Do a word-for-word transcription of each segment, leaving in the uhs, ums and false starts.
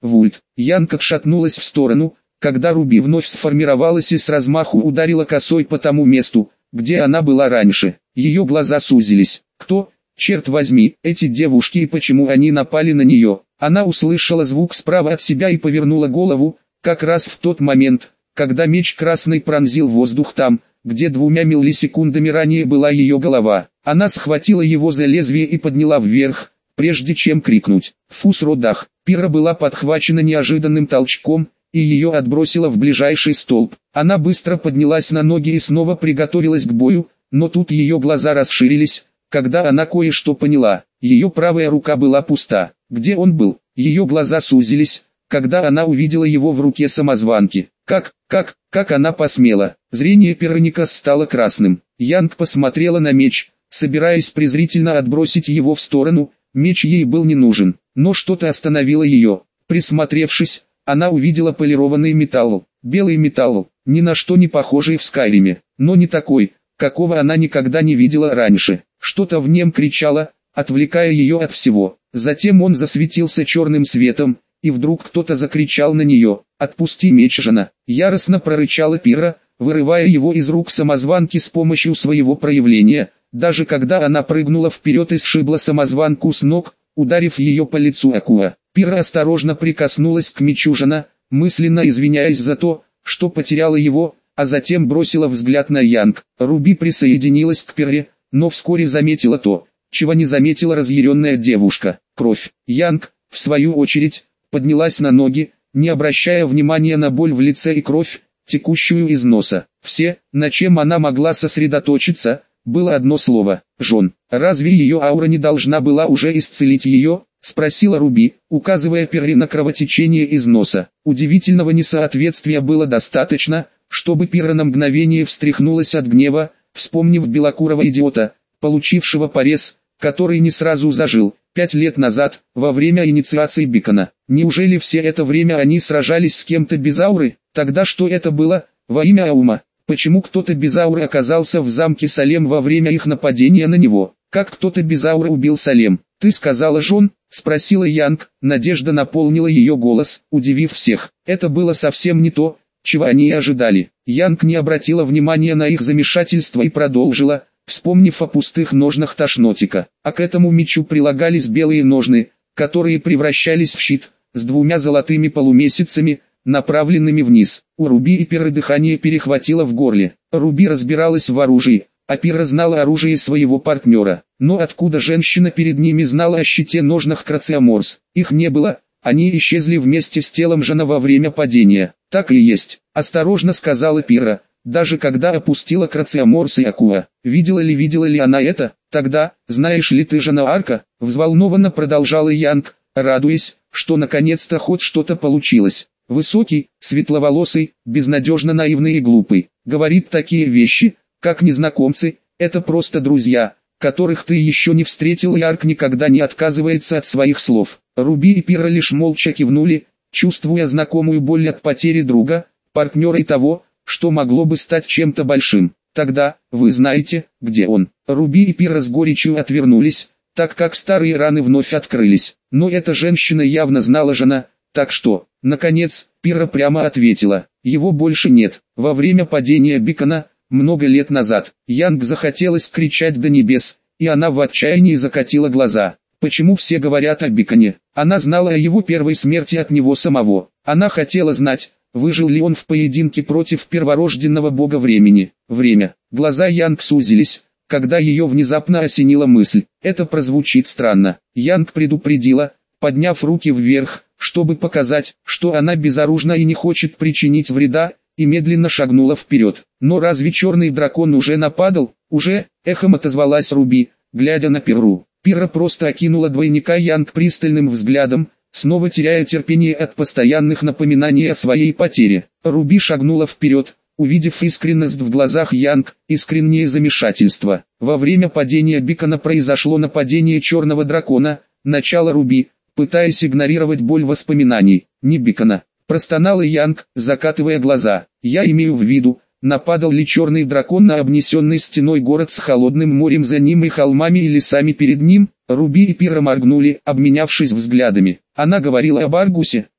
Вульт. Янг отшатнулась в сторону, когда Руби вновь сформировалась и с размаху ударила косой по тому месту, где она была раньше. Ее глаза сузились. Кто, черт возьми, эти девушки и почему они напали на нее? Она услышала звук справа от себя и повернула голову, как раз в тот момент, когда меч красный пронзил воздух там, где двумя миллисекундами ранее была ее голова. Она схватила его за лезвие и подняла вверх, прежде чем крикнуть. Фу, сродах! Пира была подхвачена неожиданным толчком, и ее отбросило в ближайший столб. Она быстро поднялась на ноги и снова приготовилась к бою, но тут ее глаза расширились, когда она кое-что поняла. Ее правая рука была пуста. Где он был? Ее глаза сузились, когда она увидела его в руке самозванки. Как, как, как она посмела? Зрение Пероникас стало красным. Янг посмотрела на меч, собираясь презрительно отбросить его в сторону. Меч ей был не нужен, но что-то остановило ее. Присмотревшись, она увидела полированный металл, белый металл, ни на что не похожий в Скайриме, но не такой, какого она никогда не видела раньше. Что-то в нем кричало, отвлекая ее от всего. Затем он засветился черным светом, и вдруг кто-то закричал на нее: «Отпусти меч, жена!» Яростно прорычала Пира, вырывая его из рук самозванки с помощью своего проявления. Даже когда она прыгнула вперед и сшибла самозванку с ног, ударив ее по лицу Акуа. Пира осторожно прикоснулась к мечу жена, мысленно извиняясь за то, что потеряла его, а затем бросила взгляд на Янг. Руби присоединилась к Пире, но вскоре заметила то, чего не заметила разъяренная девушка. Кровь. Янг, в свою очередь, поднялась на ноги, не обращая внимания на боль в лице и кровь, текущую из носа. Все, на чем она могла сосредоточиться, было одно слово – Жон. «Разве ее аура не должна была уже исцелить ее?» – спросила Руби, указывая Пире на кровотечение из носа. Удивительного несоответствия было достаточно, чтобы Пира на мгновение встряхнулась от гнева, вспомнив белокурого идиота, получившего порез, который не сразу зажил, пять лет назад, во время инициации Бикона. Неужели все это время они сражались с кем-то без ауры? Тогда что это было? Во имя Аума. Почему кто-то без ауры оказался в замке Салем во время их нападения на него? Как кто-то без ауры убил Салем? «Ты сказала, Жон?» – спросила Янг. Надежда наполнила ее голос, удивив всех. Это было совсем не то, чего они и ожидали. Янг не обратила внимания на их замешательство и продолжила, вспомнив о пустых ножнах Тошнотика. А к этому мечу прилагались белые ножны, которые превращались в щит, с двумя золотыми полумесяцами, направленными вниз. У Руби и Пиры дыхание перехватило в горле. Руби разбиралась в оружии, а Пира знала оружие своего партнера. Но откуда женщина перед ними знала о щите ножнах Крациоморс? Их не было, они исчезли вместе с телом жена во время падения. Так и есть, осторожно сказала Пира, даже когда опустила Крациоморс и Акуа. Видела ли видела ли она это? Тогда, знаешь ли ты, жена Арка, взволнованно продолжала Янг, радуясь, что наконец-то хоть что-то получилось. Высокий, светловолосый, безнадежно наивный и глупый. Говорит такие вещи, как незнакомцы, это просто друзья, которых ты еще не встретил, и Арк никогда не отказывается от своих слов. Руби и Пира лишь молча кивнули, чувствуя знакомую боль от потери друга, партнера и того, что могло бы стать чем-то большим. Тогда, вы знаете, где он. Руби и Пира с горечью отвернулись, так как старые раны вновь открылись. Но эта женщина явно знала жена. Так что, наконец, Пира прямо ответила, его больше нет. Во время падения Бикона, много лет назад, Янг захотелось кричать до небес, и она в отчаянии закатила глаза. Почему все говорят о Биконе? Она знала о его первой смерти от него самого. Она хотела знать, выжил ли он в поединке против перворожденного бога времени. Время. Глаза Янг сузились, когда ее внезапно осенила мысль. Это прозвучит странно. Янг предупредила, подняв руки вверх, чтобы показать, что она безоружна и не хочет причинить вреда, и медленно шагнула вперед. Но разве черный дракон уже нападал? Уже, эхом отозвалась Руби, глядя на Пиру. Пира просто окинула двойника Янг пристальным взглядом, снова теряя терпение от постоянных напоминаний о своей потере. Руби шагнула вперед, увидев искренность в глазах Янг, искреннее замешательство. Во время падения Бикона произошло нападение черного дракона, начало Руби, пытаясь игнорировать боль воспоминаний, не Бикона. Простонала Янг, закатывая глаза. Я имею в виду, нападал ли черный дракон на обнесенный стеной город с холодным морем за ним и холмами и лесами перед ним? Руби и Пира моргнули, обменявшись взглядами. Она говорила об Аргусе.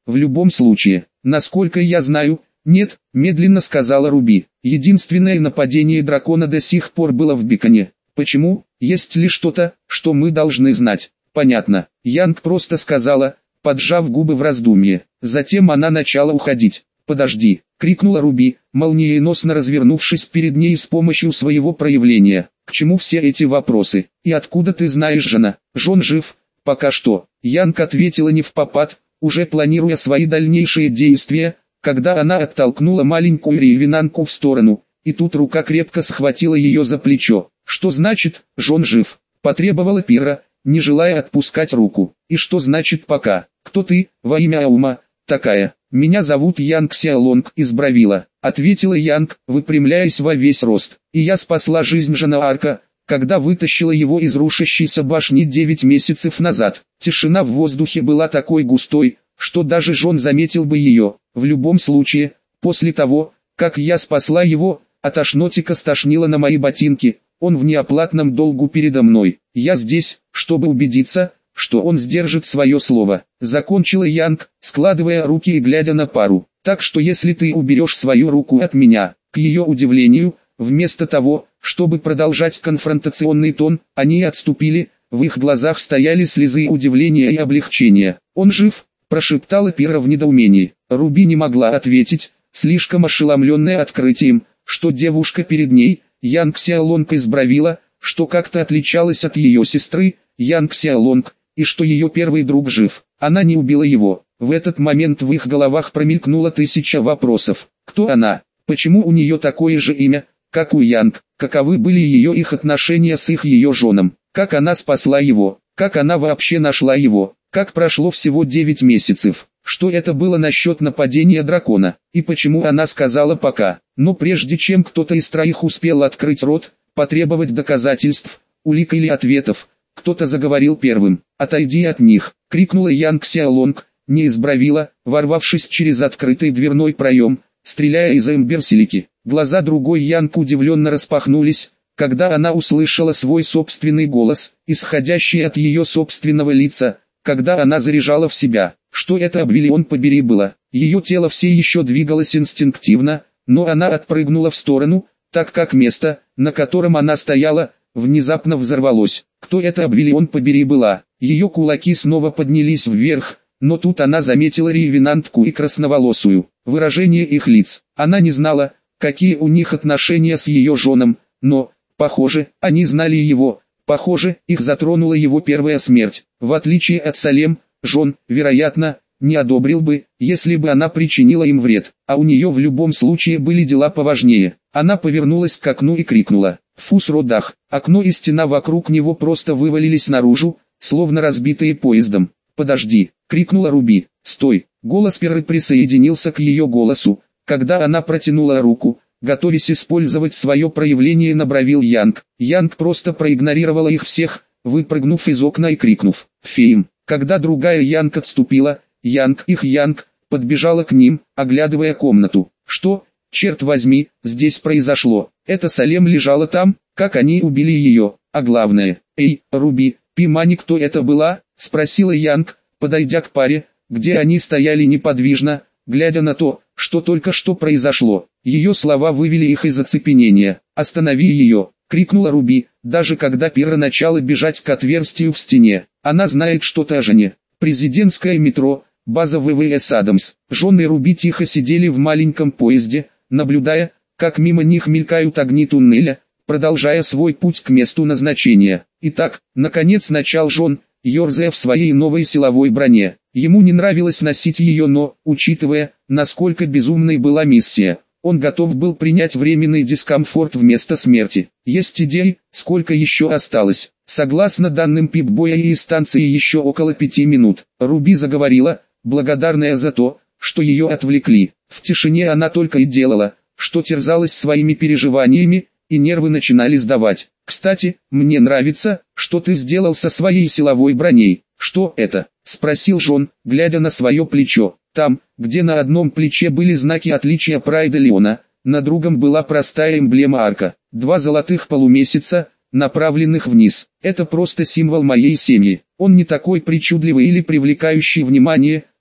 В любом случае, насколько я знаю, нет, медленно сказала Руби. Единственное нападение дракона до сих пор было в Биконе. Почему? Есть ли что-то, что мы должны знать? Понятно. Янг просто сказала, поджав губы в раздумье. Затем она начала уходить. «Подожди!» — крикнула Руби, молниеносно развернувшись перед ней с помощью своего проявления. «К чему все эти вопросы? И откуда ты знаешь жена? Жон жив?» «Пока что». Янг ответила невпопад, уже планируя свои дальнейшие действия, когда она оттолкнула маленькую ревенанку в сторону, и тут рука крепко схватила ее за плечо. «Что значит, Жон жив?» — потребовала Пирра, не желая отпускать руку. «И что значит пока? Кто ты, во имя Аума, такая?» «Меня зовут Янг Сяолонг из Бравила», — ответила Янг, выпрямляясь во весь рост. «И я спасла жизнь Жона Арка, когда вытащила его из рушащейся башни девять месяцев назад». Тишина в воздухе была такой густой, что даже Жон заметил бы ее. В любом случае, после того, как я спасла его, от ошнотика стошнило на мои ботинки, он в неоплатном долгу передо мной. Я здесь, чтобы убедиться, что он сдержит свое слово. Закончила Янг, складывая руки и глядя на пару. Так что если ты уберешь свою руку от меня, к ее удивлению, вместо того, чтобы продолжать конфронтационный тон, они отступили, в их глазах стояли слезы удивления и облегчения. «Он жив?» – прошептала Пирра в недоумении. Руби не могла ответить, слишком ошеломленная открытием, что девушка перед ней, Янг Сяолонг из Бравила, что как-то отличалась от ее сестры, Янг Сяолонг, и что ее первый друг жив. Она не убила его. В этот момент в их головах промелькнуло тысяча вопросов. Кто она? Почему у нее такое же имя, как у Янг? Каковы были ее их отношения с их ее женом? Как она спасла его? Как она вообще нашла его? Как прошло всего девять месяцев? Что это было насчет нападения дракона? И почему она сказала пока? Но прежде чем кто-то из троих успел открыть рот, потребовать доказательств, улик или ответов, кто-то заговорил первым. «Отойди от них!» — крикнула Янг Сяолонг, не из Бравила, ворвавшись через открытый дверной проем, стреляя из эмберсилики. Глаза другой Янг удивленно распахнулись, когда она услышала свой собственный голос, исходящий от ее собственного лица, когда она заряжала в себя. Что это, Абвиллион побери, было? Ее тело все еще двигалось инстинктивно, но она отпрыгнула в сторону, так как место, на котором она стояла, внезапно взорвалось. Кто это, Абвиллион побери, была? Ее кулаки снова поднялись вверх, но тут она заметила ревенантку и красноволосую. Выражение их лиц. Она не знала, какие у них отношения с ее женом, но, похоже, они знали его. Похоже, их затронула его первая смерть. В отличие от Салем, Жон, вероятно, не одобрил бы, если бы она причинила им вред, а у нее в любом случае были дела поважнее. Она повернулась к окну и крикнула: «Фус родах!» Окно и стена вокруг него просто вывалились наружу, словно разбитые поездом. «Подожди!» — крикнула Руби. «Стой!» Голос Пирры присоединился к ее голосу, когда она протянула руку, готовясь использовать свое проявление на Бравил Янг. Янг просто проигнорировала их всех, выпрыгнув из окна и крикнув «Фейм!». Когда другая Янг отступила, Янг, их Янг, подбежала к ним, оглядывая комнату. Что, черт возьми, здесь произошло? Это Салем лежала там, как они убили ее, а главное, эй, Руби, Пимани, кто это была? Спросила Янг, подойдя к паре, где они стояли неподвижно, глядя на то, что только что произошло. Ее слова вывели их из оцепенения. «Останови ее!» — крикнула Руби, даже когда Пирра начала бежать к отверстию в стене. Она знает что-то о жене. Президентское метро, база ВВС Адамс. Жон и Руби тихо сидели в маленьком поезде, наблюдая, как мимо них мелькают огни туннеля, продолжая свой путь к месту назначения. Итак, наконец начал Жон, ерзая в своей новой силовой броне. Ему не нравилось носить ее, но, учитывая, насколько безумной была миссия, он готов был принять временный дискомфорт вместо смерти. Есть идеи, сколько еще осталось? Согласно данным Пип-Боя и станции еще около пяти минут. Руби заговорила, благодарная за то, что ее отвлекли. В тишине она только и делала, что терзалась своими переживаниями, и нервы начинали сдавать. «Кстати, мне нравится, что ты сделал со своей силовой броней». «Что это?» — спросил Жон, глядя на свое плечо. Там, где на одном плече были знаки отличия Прайда Леона, на другом была простая эмблема арка. Два золотых полумесяца, направленных вниз. Это просто символ моей семьи. Он не такой причудливый или привлекающий внимание,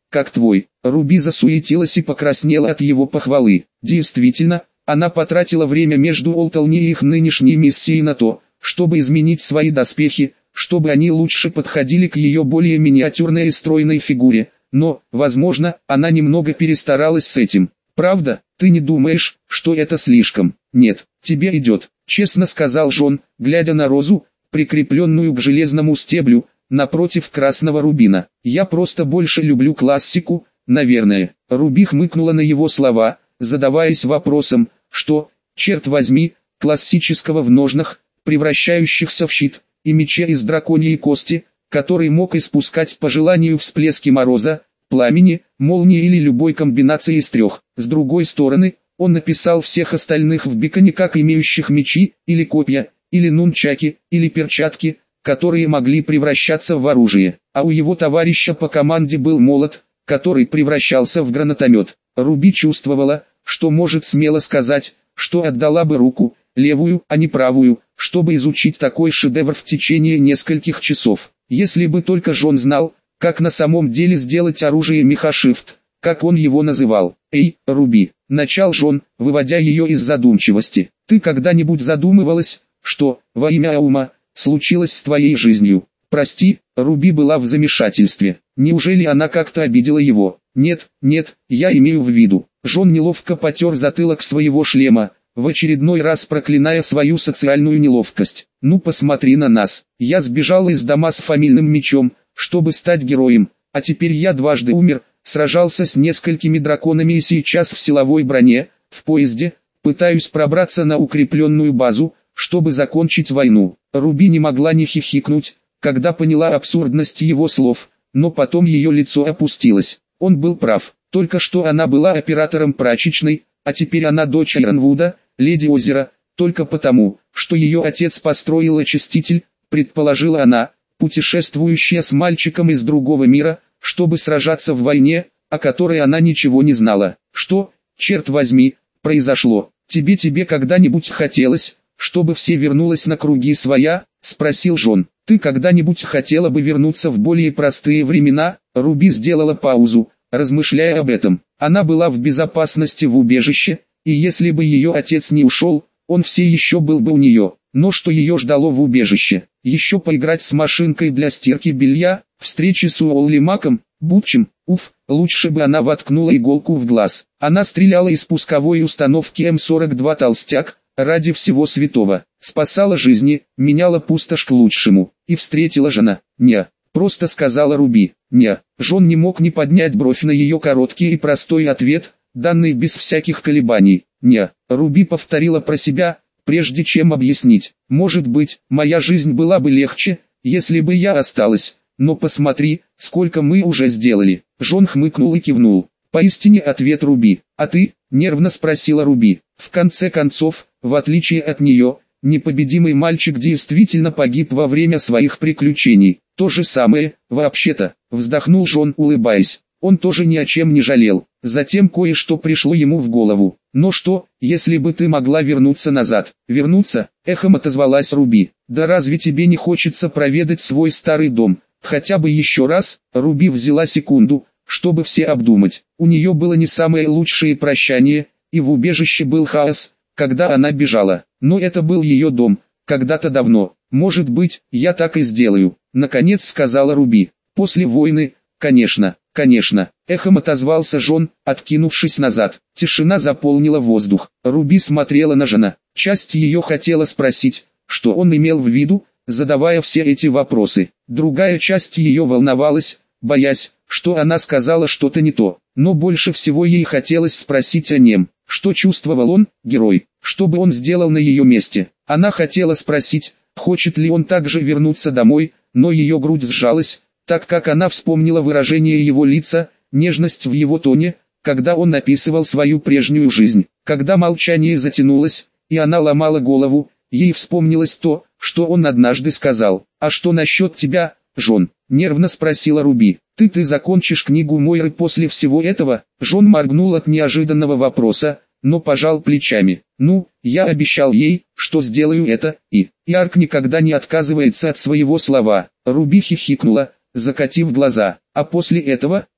как твой». Руби засуетилась и покраснела от его похвалы. Действительно, она потратила время между Олтални и их нынешней миссией на то, чтобы изменить свои доспехи, чтобы они лучше подходили к ее более миниатюрной и стройной фигуре, но, возможно, она немного перестаралась с этим. «Правда, ты не думаешь, что это слишком?» «Нет, тебе идет», — честно сказал Джон, глядя на розу, прикрепленную к железному стеблю, напротив красного рубина. «Я просто больше люблю классику, наверное». Руби хмыкнула на его слова, задаваясь вопросом, что, черт возьми, классического в ножнах, превращающихся в щит, и мече из драконьей кости, который мог испускать по желанию всплески мороза, пламени, молнии или любой комбинации из трех. С другой стороны, он написал всех остальных в Биконе как имеющих мечи, или копья, или нунчаки, или перчатки, которые могли превращаться в оружие. А у его товарища по команде был молот, который превращался в гранатомет. Руби чувствовала, что может смело сказать, что отдала бы руку, левую, а не правую, чтобы изучить такой шедевр в течение нескольких часов. Если бы только Джон знал, как на самом деле сделать оружие Мехашифт, как он его называл. «Эй, Руби», — начал Джон, выводя ее из задумчивости, — «ты когда-нибудь задумывалась, что, во имя Аума, случилось с твоей жизнью?» «Прости», — Руби была в замешательстве. Неужели она как-то обидела его? «Нет, нет, я имею в виду». Джон неловко потер затылок своего шлема, в очередной раз проклиная свою социальную неловкость. «Ну посмотри на нас. Я сбежал из дома с фамильным мечом, чтобы стать героем, а теперь я дважды умер, сражался с несколькими драконами и сейчас в силовой броне, в поезде, пытаюсь пробраться на укрепленную базу, чтобы закончить войну». Руби не могла не хихикнуть, когда поняла абсурдность его слов, но потом ее лицо опустилось. Он был прав, только что она была оператором прачечной, а теперь она дочь Айронвуда, леди озера, только потому, что ее отец построил очиститель, предположила она, путешествующая с мальчиком из другого мира, чтобы сражаться в войне, о которой она ничего не знала. «Что, черт возьми, произошло? Тебе-тебе когда-нибудь хотелось, чтобы все вернулось на круги своя?» — спросил Джон. «Ты когда-нибудь хотела бы вернуться в более простые времена?» Руби сделала паузу, размышляя об этом. Она была в безопасности в убежище, и если бы ее отец не ушел, он все еще был бы у нее. Но что ее ждало в убежище? Еще поиграть с машинкой для стирки белья, встречи с Уолли Маком, Бутчем, уф, лучше бы она воткнула иголку в глаз. Она стреляла из пусковой установки эм сорок два «Толстяк», ради всего святого, спасала жизни, меняла пустошь к лучшему, и встретила жена. «Не», просто сказала Руби. «Не». Джон не мог не поднять бровь на ее короткий и простой ответ, данный без всяких колебаний. «Не». Руби повторила про себя, прежде чем объяснить. «Может быть, моя жизнь была бы легче, если бы я осталась, но посмотри, сколько мы уже сделали». Джон хмыкнул и кивнул. «Поистине ответ Руби. А ты?» — нервно спросила Руби. В конце концов, в отличие от нее, непобедимый мальчик действительно погиб во время своих приключений. «То же самое, вообще-то», — вздохнул Джон, улыбаясь. Он тоже ни о чем не жалел. Затем кое-что пришло ему в голову. «Но что, если бы ты могла вернуться назад?» «Вернуться?» — эхом отозвалась Руби. «Да разве тебе не хочется проведать свой старый дом? Хотя бы еще раз?» Руби взяла секунду, чтобы все обдумать. У нее было не самое лучшее прощание, и в убежище был хаос, когда она бежала. Но это был ее дом, когда-то давно. «Может быть, я так и сделаю», — наконец сказала Руби. «После войны, конечно, конечно», — эхом отозвался Джон, откинувшись назад. Тишина заполнила воздух. Руби смотрела на Джона. Часть ее хотела спросить, что он имел в виду, задавая все эти вопросы. Другая часть ее волновалась, боясь, что она сказала что-то не то. Но больше всего ей хотелось спросить о нем. Что чувствовал он, герой? Что бы он сделал на ее месте? Она хотела спросить, хочет ли он также вернуться домой, но ее грудь сжалась, так как она вспомнила выражение его лица, нежность в его тоне, когда он описывал свою прежнюю жизнь. Когда молчание затянулось, и она ломала голову, ей вспомнилось то, что он однажды сказал. «А что насчет тебя, Джон?» — нервно спросила Руби. «Ты ты закончишь книгу Мойры после всего этого?» Джон моргнул от неожиданного вопроса, но пожал плечами. «Ну, я обещал ей, что сделаю это, и...» И Арк никогда не отказывается от своего слова. Руби хихикнула, закатив глаза. «А после этого, эх,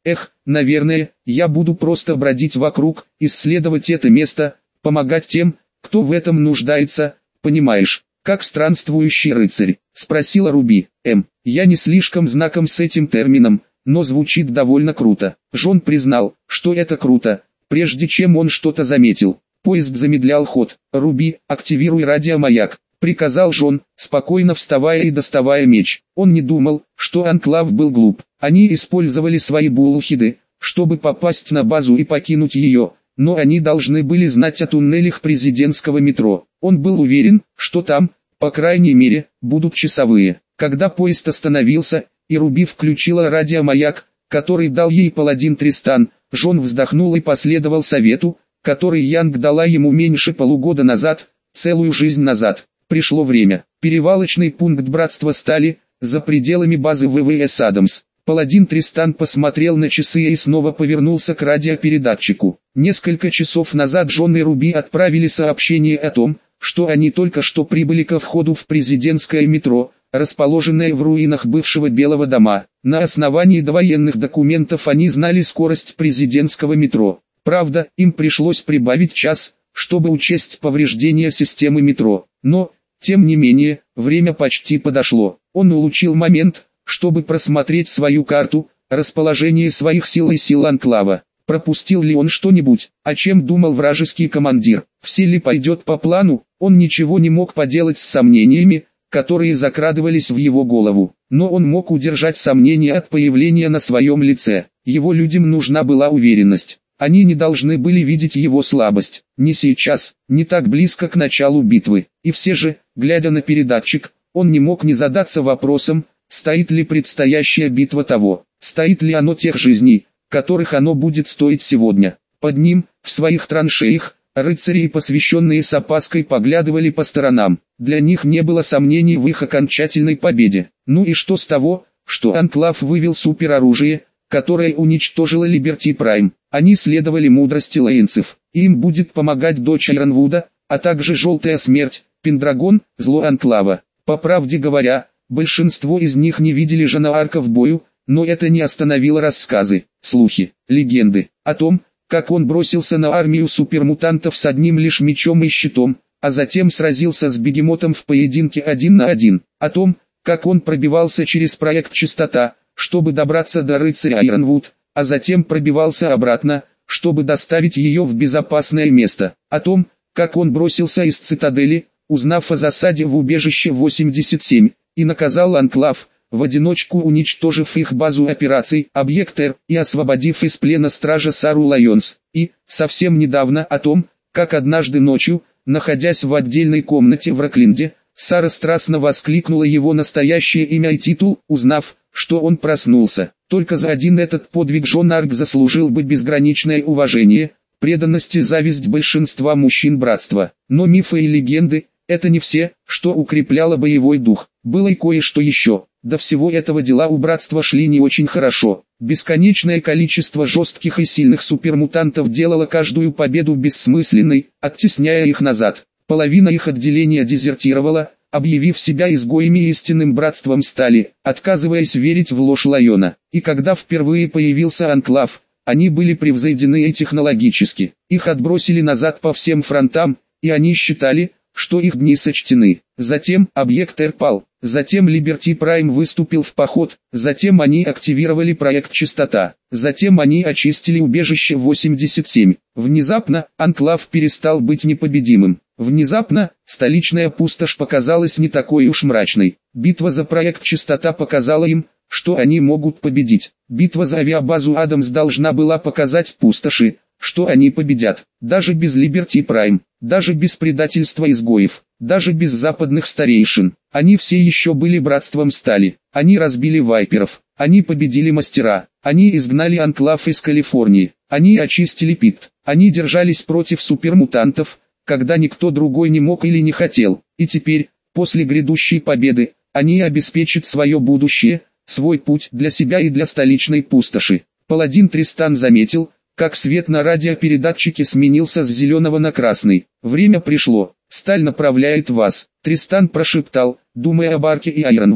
наверное, я буду просто бродить вокруг, исследовать это место, помогать тем, кто в этом нуждается, понимаешь, как странствующий рыцарь?» — спросила Руби. «Эм, я не слишком знаком с этим термином, но звучит довольно круто». Джон признал, что это круто, прежде чем он что-то заметил. Поезд замедлял ход. «Руби, активируй радиомаяк», — приказал Джон, спокойно вставая и доставая меч. Он не думал, что Анклав был глуп. Они использовали свои буллхиды, чтобы попасть на базу и покинуть ее, но они должны были знать о туннелях президентского метро. Он был уверен, что там, по крайней мере, будут часовые. Когда поезд остановился, и Руби включила радиомаяк, который дал ей паладин Тристан, Джон вздохнул и последовал совету, который Янг дала ему меньше полугода назад, целую жизнь назад. Пришло время. Перевалочный пункт Братства Стали, за пределами базы ВВС Адамс. Паладин Тристан посмотрел на часы и снова повернулся к радиопередатчику. Несколько часов назад Джон и Руби отправили сообщение о том, что они только что прибыли ко входу в президентское метро, расположенное в руинах бывшего Белого дома. На основании довоенных документов они знали скорость президентского метро. Правда, им пришлось прибавить час, чтобы учесть повреждения системы метро. Но, тем не менее, время почти подошло. Он улучил момент, чтобы просмотреть свою карту, расположение своих сил и сил Анклава. Пропустил ли он что-нибудь, о чем думал вражеский командир? Все ли пойдет по плану? Он ничего не мог поделать с сомнениями, которые закрадывались в его голову. Но он мог удержать сомнения от появления на своем лице. Его людям нужна была уверенность. Они не должны были видеть его слабость. Не сейчас, не так близко к началу битвы. И все же, глядя на передатчик, он не мог не задаться вопросом, стоит ли предстоящая битва того, стоит ли оно тех жизней, которых оно будет стоить сегодня. Под ним, в своих траншеях, рыцари и посвященные с опаской поглядывали по сторонам. Для них не было сомнений в их окончательной победе. Ну и что с того, что Анклав вывел супероружие, которое уничтожило Либерти Прайм? Они следовали мудрости лейнцев, и им будет помогать дочь Айронвуда, а также Желтая Смерть, Пендрагон, зло Анклава. По правде говоря, большинство из них не видели Жанаарка в бою, но это не остановило рассказы, слухи, легенды о том, как он бросился на армию супермутантов с одним лишь мечом и щитом, а затем сразился с бегемотом в поединке один на один, о том, как он пробивался через проект Чистота, чтобы добраться до рыцаря Айронвуд, а затем пробивался обратно, чтобы доставить ее в безопасное место, о том, как он бросился из цитадели, узнав о засаде в убежище восемьдесят семь, и наказал Анклав, в одиночку уничтожив их базу операций «Объект Р» и освободив из плена стража Сару Лайонс, и, совсем недавно, о том, как однажды ночью, находясь в отдельной комнате в Рокленде, Сара страстно воскликнула его настоящее имя и титул, узнав, что он проснулся. Только за один этот подвиг Джон Арк заслужил бы безграничное уважение, преданность и зависть большинства мужчин братства. Но мифы и легенды – это не все, что укрепляло боевой дух. Было и кое-что еще. До всего этого дела у братства шли не очень хорошо. Бесконечное количество жестких и сильных супермутантов делало каждую победу бессмысленной, оттесняя их назад. Половина их отделения дезертировала, объявив себя изгоями и истинным братством Стали, отказываясь верить в ложь Лайона. И когда впервые появился Анклав, они были превзойдены и технологически. Их отбросили назад по всем фронтам, и они считали, что их дни сочтены. Затем объект Р пал, затем Либерти Прайм выступил в поход, затем они активировали проект Чистота, затем они очистили убежище восемьдесят семь. Внезапно, Анклав перестал быть непобедимым. Внезапно, столичная пустошь показалась не такой уж мрачной. Битва за проект Чистота показала им, что они могут победить. Битва за авиабазу Адамс должна была показать пустоши, что они победят. Даже без Либерти Прайм, даже без предательства изгоев, даже без западных старейшин. Они все еще были братством Стали. Они разбили вайперов. Они победили мастера. Они изгнали Анклав из Калифорнии. Они очистили Пикт. Они держались против супермутантов, когда никто другой не мог или не хотел. И теперь, после грядущей победы, они обеспечат свое будущее, свой путь для себя и для столичной пустоши. Паладин Тристан заметил, как свет на радиопередатчике сменился с зеленого на красный. Время пришло. Сталь направляет вас. Тристан прошептал, думая об Арке и Айронвуд,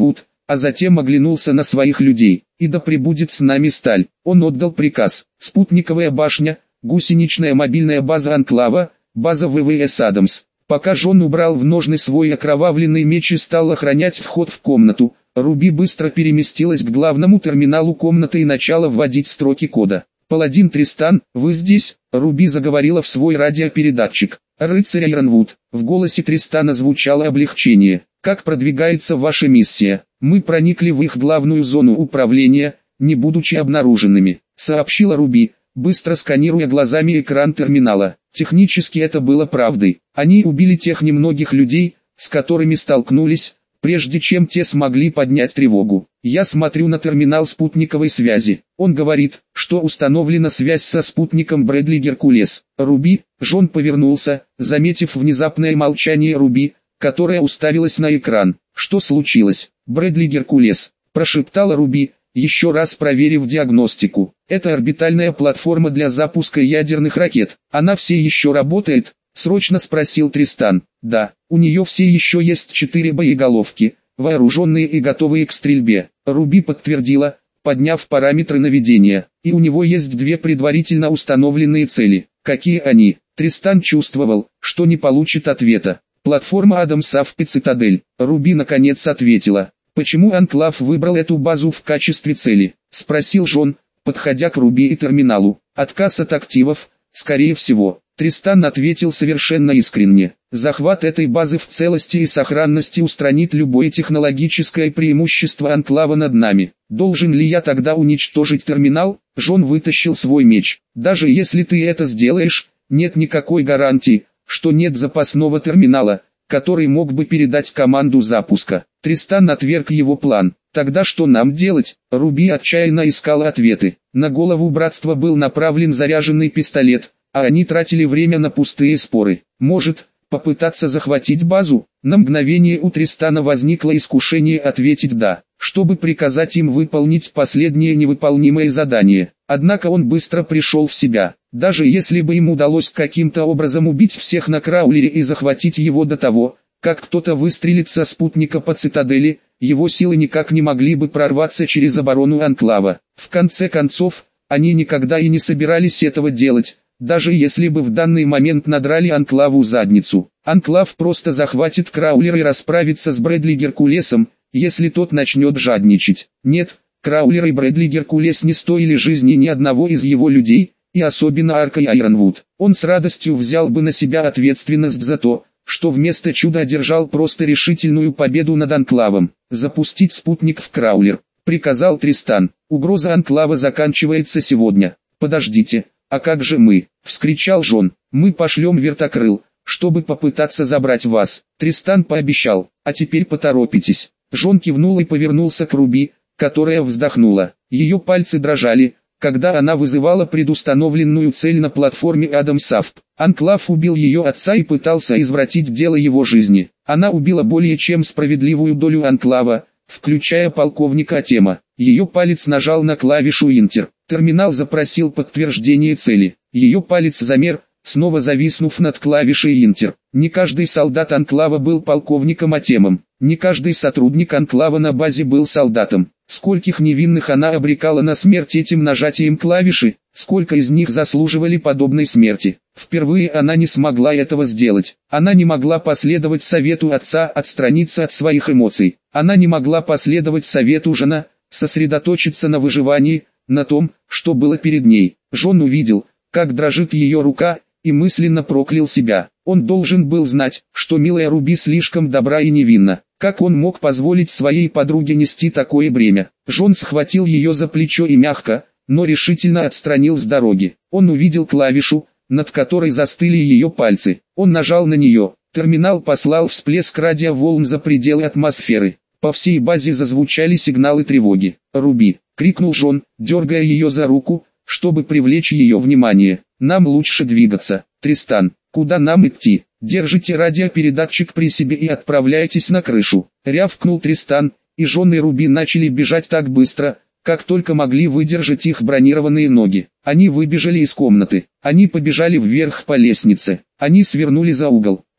а затем оглянулся на своих людей. «И да пребудет с нами сталь». Он отдал приказ. Спутниковая башня, гусеничная мобильная база Анклава, база ВВС Адамс. Пока Джон убрал в ножны свой окровавленный меч и стал охранять вход в комнату, Руби быстро переместилась к главному терминалу комнаты и начала вводить строки кода. «Паладин Тристан, вы здесь?» Руби заговорила в свой радиопередатчик. «Рыцарь Айронвуд». В голосе Тристана звучало облегчение. «Как продвигается ваша миссия? Мы проникли в их главную зону управления, не будучи обнаруженными», сообщила Руби, быстро сканируя глазами экран терминала. Технически это было правдой. Они убили тех немногих людей, с которыми столкнулись, прежде чем те смогли поднять тревогу. Я смотрю на терминал спутниковой связи. Он говорит, что установлена связь со спутником Брэдли Геркулес. Руби, Джон повернулся, заметив внезапное молчание Руби, которая уставилась на экран. «Что случилось?» «Брэдли Геркулес», прошептала Руби, еще раз проверив диагностику. «Это орбитальная платформа для запуска ядерных ракет. Она все еще работает?» Срочно спросил Тристан. «Да, у нее все еще есть четыре боеголовки, вооруженные и готовые к стрельбе», Руби подтвердила, подняв параметры наведения. «И у него есть две предварительно установленные цели». «Какие они?» Тристан чувствовал, что не получит ответа. «Платформа Адамсов и Цитадель», Руби наконец ответила. «Почему Анклав выбрал эту базу в качестве цели?» Спросил Джон, подходя к Руби и терминалу. «Отказ от активов, скорее всего». Тристан ответил совершенно искренне. «Захват этой базы в целости и сохранности устранит любое технологическое преимущество Анклава над нами. Должен ли я тогда уничтожить терминал?» Джон вытащил свой меч. «Даже если ты это сделаешь, нет никакой гарантии, что нет запасного терминала, который мог бы передать команду запуска». Тристан отверг его план. «Тогда что нам делать?» Руби отчаянно искала ответы. На голову братства был направлен заряженный пистолет, а они тратили время на пустые споры. «Может, попытаться захватить базу?» На мгновение у Тристана возникло искушение ответить «да», чтобы приказать им выполнить последнее невыполнимое задание. Однако он быстро пришел в себя. Даже если бы им удалось каким-то образом убить всех на Краулере и захватить его до того, как кто-то выстрелит со спутника по цитадели, его силы никак не могли бы прорваться через оборону Анклава. В конце концов, они никогда и не собирались этого делать, даже если бы в данный момент надрали Анклаву задницу. Анклав просто захватит Краулер и расправится с Брэдли Геркулесом, если тот начнет жадничать. Нет, Краулер и Брэдли Геркулес не стоили жизни ни одного из его людей, и особенно Арка и Айронвуд. Он с радостью взял бы на себя ответственность за то, что вместо чуда одержал просто решительную победу над Анклавом. «Запустить спутник в Краулер», — приказал Тристан. «Угроза Анклава заканчивается сегодня». «Подождите, а как же мы?» — вскричал Джон. «Мы пошлем вертокрыл, чтобы попытаться забрать вас». Тристан пообещал. «А теперь поторопитесь». Джон кивнул и повернулся к Руби, которая вздохнула. Ее пальцы дрожали, когда она вызывала предустановленную цель на платформе Адамсов. Анклав убил ее отца и пытался извратить дело его жизни. Она убила более чем справедливую долю Анклава, включая полковника Атема. Ее палец нажал на клавишу Enter. Терминал запросил подтверждение цели. Ее палец замер, снова зависнув над клавишей Enter. Не каждый солдат Анклава был полковником Атемом. Не каждый сотрудник Анклава на базе был солдатом. Скольких невинных она обрекала на смерть этим нажатием клавиши, сколько из них заслуживали подобной смерти. Впервые она не смогла этого сделать. Она не могла последовать совету отца отстраниться от своих эмоций. Она не могла последовать совету жена, сосредоточиться на выживании, на том, что было перед ней. Джон увидел, как дрожит ее рука, и мысленно проклял себя. Он должен был знать, что милая Руби слишком добра и невинна. Как он мог позволить своей подруге нести такое бремя? Джон схватил ее за плечо и мягко, но решительно отстранил с дороги. Он увидел клавишу, над которой застыли ее пальцы. Он нажал на нее. Терминал послал всплеск радиоволн за пределы атмосферы. По всей базе зазвучали сигналы тревоги. «Руби!» — крикнул Джон, дергая ее за руку, чтобы привлечь ее внимание. «Нам лучше двигаться, Тристан. Куда нам идти? Держите радиопередатчик при себе и отправляйтесь на крышу», — рявкнул Тристан, и Джон и Руби начали бежать так быстро, как только могли выдержать их бронированные ноги. Они выбежали из комнаты. Они побежали вверх по лестнице. Они свернули за угол.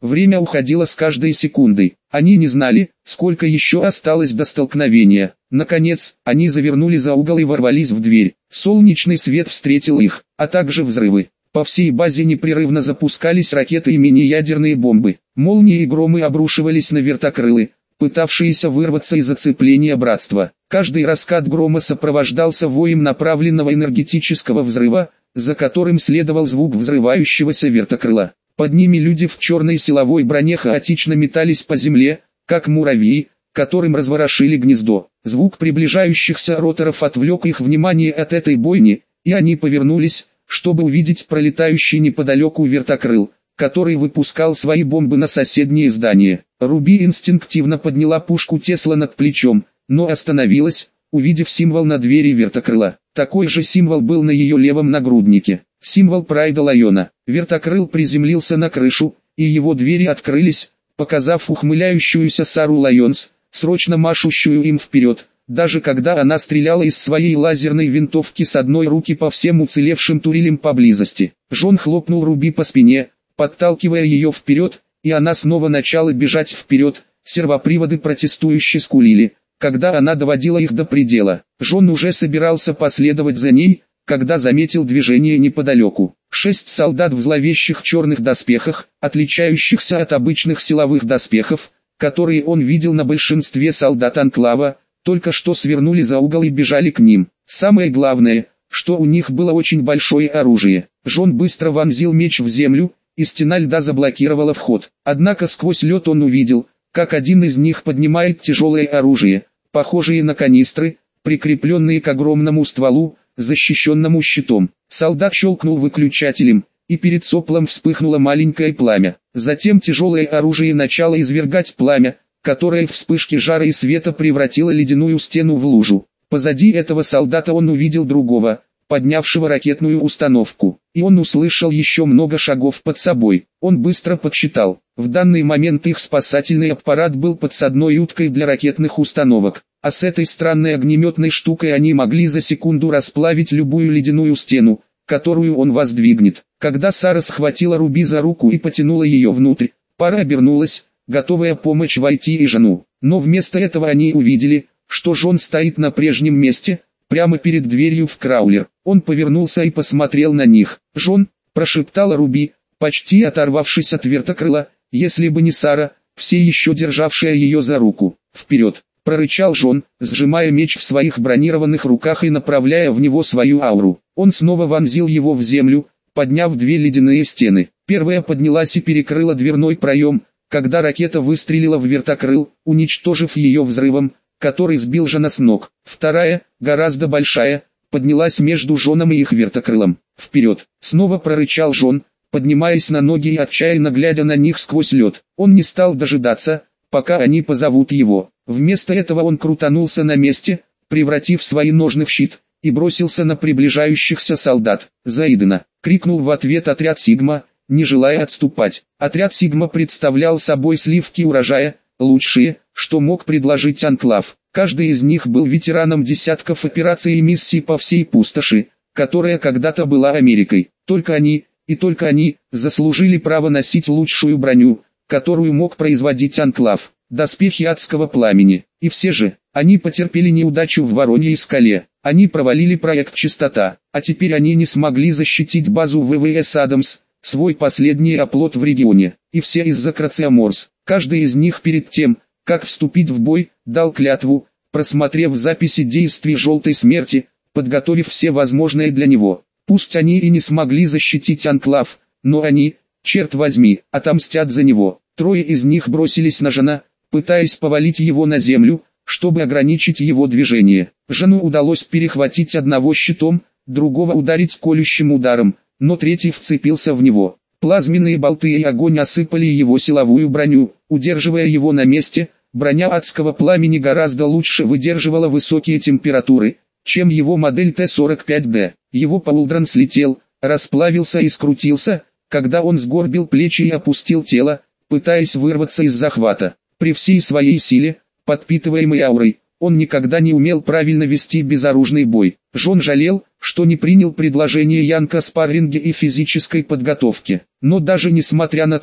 Время уходило с каждой секундой. Они не знали, сколько еще осталось до столкновения. Наконец, они завернули за угол и ворвались в дверь. Солнечный свет встретил их, а также взрывы. По всей базе непрерывно запускались ракеты и мини-ядерные бомбы. Молнии и громы обрушивались на вертокрылы, пытавшиеся вырваться из оцепления братства. Каждый раскат грома сопровождался воем направленного энергетического взрыва, за которым следовал звук взрывающегося вертокрыла. Под ними люди в черной силовой броне хаотично метались по земле, как муравьи, которым разворошили гнездо. Звук приближающихся роторов отвлек их внимание от этой бойни, и они повернулись, чтобы увидеть пролетающий неподалеку вертокрыл, который выпускал свои бомбы на соседние здания. Руби инстинктивно подняла пушку Тесла над плечом, но остановилась, увидев символ на двери вертокрыла. Такой же символ был на ее левом нагруднике. Символ Прайда Лайона. Вертокрыл приземлился на крышу, и его двери открылись, показав ухмыляющуюся Сару Лайонс, срочно машущую им вперед, даже когда она стреляла из своей лазерной винтовки с одной руки по всем уцелевшим турелям поблизости. Джон хлопнул Руби по спине, подталкивая ее вперед, и она снова начала бежать вперед. Сервоприводы протестующе скулили, когда она доводила их до предела. Джон уже собирался последовать за ней, когда заметил движение неподалеку. Шесть солдат в зловещих черных доспехах, отличающихся от обычных силовых доспехов, которые он видел на большинстве солдат Анклава, только что свернули за угол и бежали к ним. Самое главное, что у них было очень большое оружие. Джон быстро вонзил меч в землю, и стена льда заблокировала вход. Однако сквозь лед он увидел, как один из них поднимает тяжелое оружие, похожие на канистры, прикрепленные к огромному стволу, защищенному щитом. Солдат щелкнул выключателем, и перед соплом вспыхнуло маленькое пламя. Затем тяжелое оружие начало извергать пламя, которое в вспышке жара и света превратило ледяную стену в лужу. Позади этого солдата он увидел другого, поднявшего ракетную установку, и он услышал еще много шагов под собой. Он быстро подсчитал. В данный момент их спасательный аппарат был подсадной уткой для ракетных установок, а с этой странной огнеметной штукой они могли за секунду расплавить любую ледяную стену, которую он воздвигнет. Когда Сара схватила Руби за руку и потянула ее внутрь, пара обернулась, готовая помочь войти и жену. Но вместо этого они увидели, что Джон стоит на прежнем месте, прямо перед дверью в краулер. Он повернулся и посмотрел на них. «Джон», — прошептала Руби, почти оторвавшись от вертокрыла, если бы не Сара, все еще державшая ее за руку. «Вперед!» — прорычал Джон, сжимая меч в своих бронированных руках и направляя в него свою ауру. Он снова вонзил его в землю, подняв две ледяные стены. Первая поднялась и перекрыла дверной проем, когда ракета выстрелила в вертокрыл, уничтожив ее взрывом, который сбил Джона с ног. Вторая, гораздо большая, поднялась между Джоном и их вертокрылом. «Вперед!» — снова прорычал Джон, поднимаясь на ноги и отчаянно глядя на них сквозь лед. Он не стал дожидаться, пока они позовут его. Вместо этого он крутанулся на месте, превратив свои ножны в щит, и бросился на приближающихся солдат. «Заидена!» — крикнул в ответ отряд Сигма, не желая отступать. Отряд Сигма представлял собой сливки урожая, лучшие, что мог предложить Анклав. Каждый из них был ветераном десятков операций и миссий по всей пустоши, которая когда-то была Америкой. Только они, и только они, заслужили право носить лучшую броню, которую мог производить Анклав. Доспехи адского пламени. И все же, они потерпели неудачу в Вороньей скале. Они провалили проект «Чистота», а теперь они не смогли защитить базу ВВС «Адамс», свой последний оплот в регионе. И все из-за Крациоморс. Каждый из них перед тем, как вступить в бой, дал клятву, просмотрев записи действий Желтой Смерти, подготовив все возможное для него. Пусть они и не смогли защитить Анклав, но они, черт возьми, отомстят за него. Трое из них бросились на Джона, пытаясь повалить его на землю, чтобы ограничить его движение. Джону удалось перехватить одного щитом, другого ударить колющим ударом, но третий вцепился в него. Плазменные болты и огонь осыпали его силовую броню, удерживая его на месте. Броня адского пламени гораздо лучше выдерживала высокие температуры, чем его модель Т сорок пять Д. Его паулдрон слетел, расплавился и скрутился, когда он сгорбил плечи и опустил тело, пытаясь вырваться из захвата. При всей своей силе, подпитываемой аурой, он никогда не умел правильно вести безоружный бой. Джон жалел, что не принял предложение Янка о спарринге и физической подготовке. Но даже несмотря на то,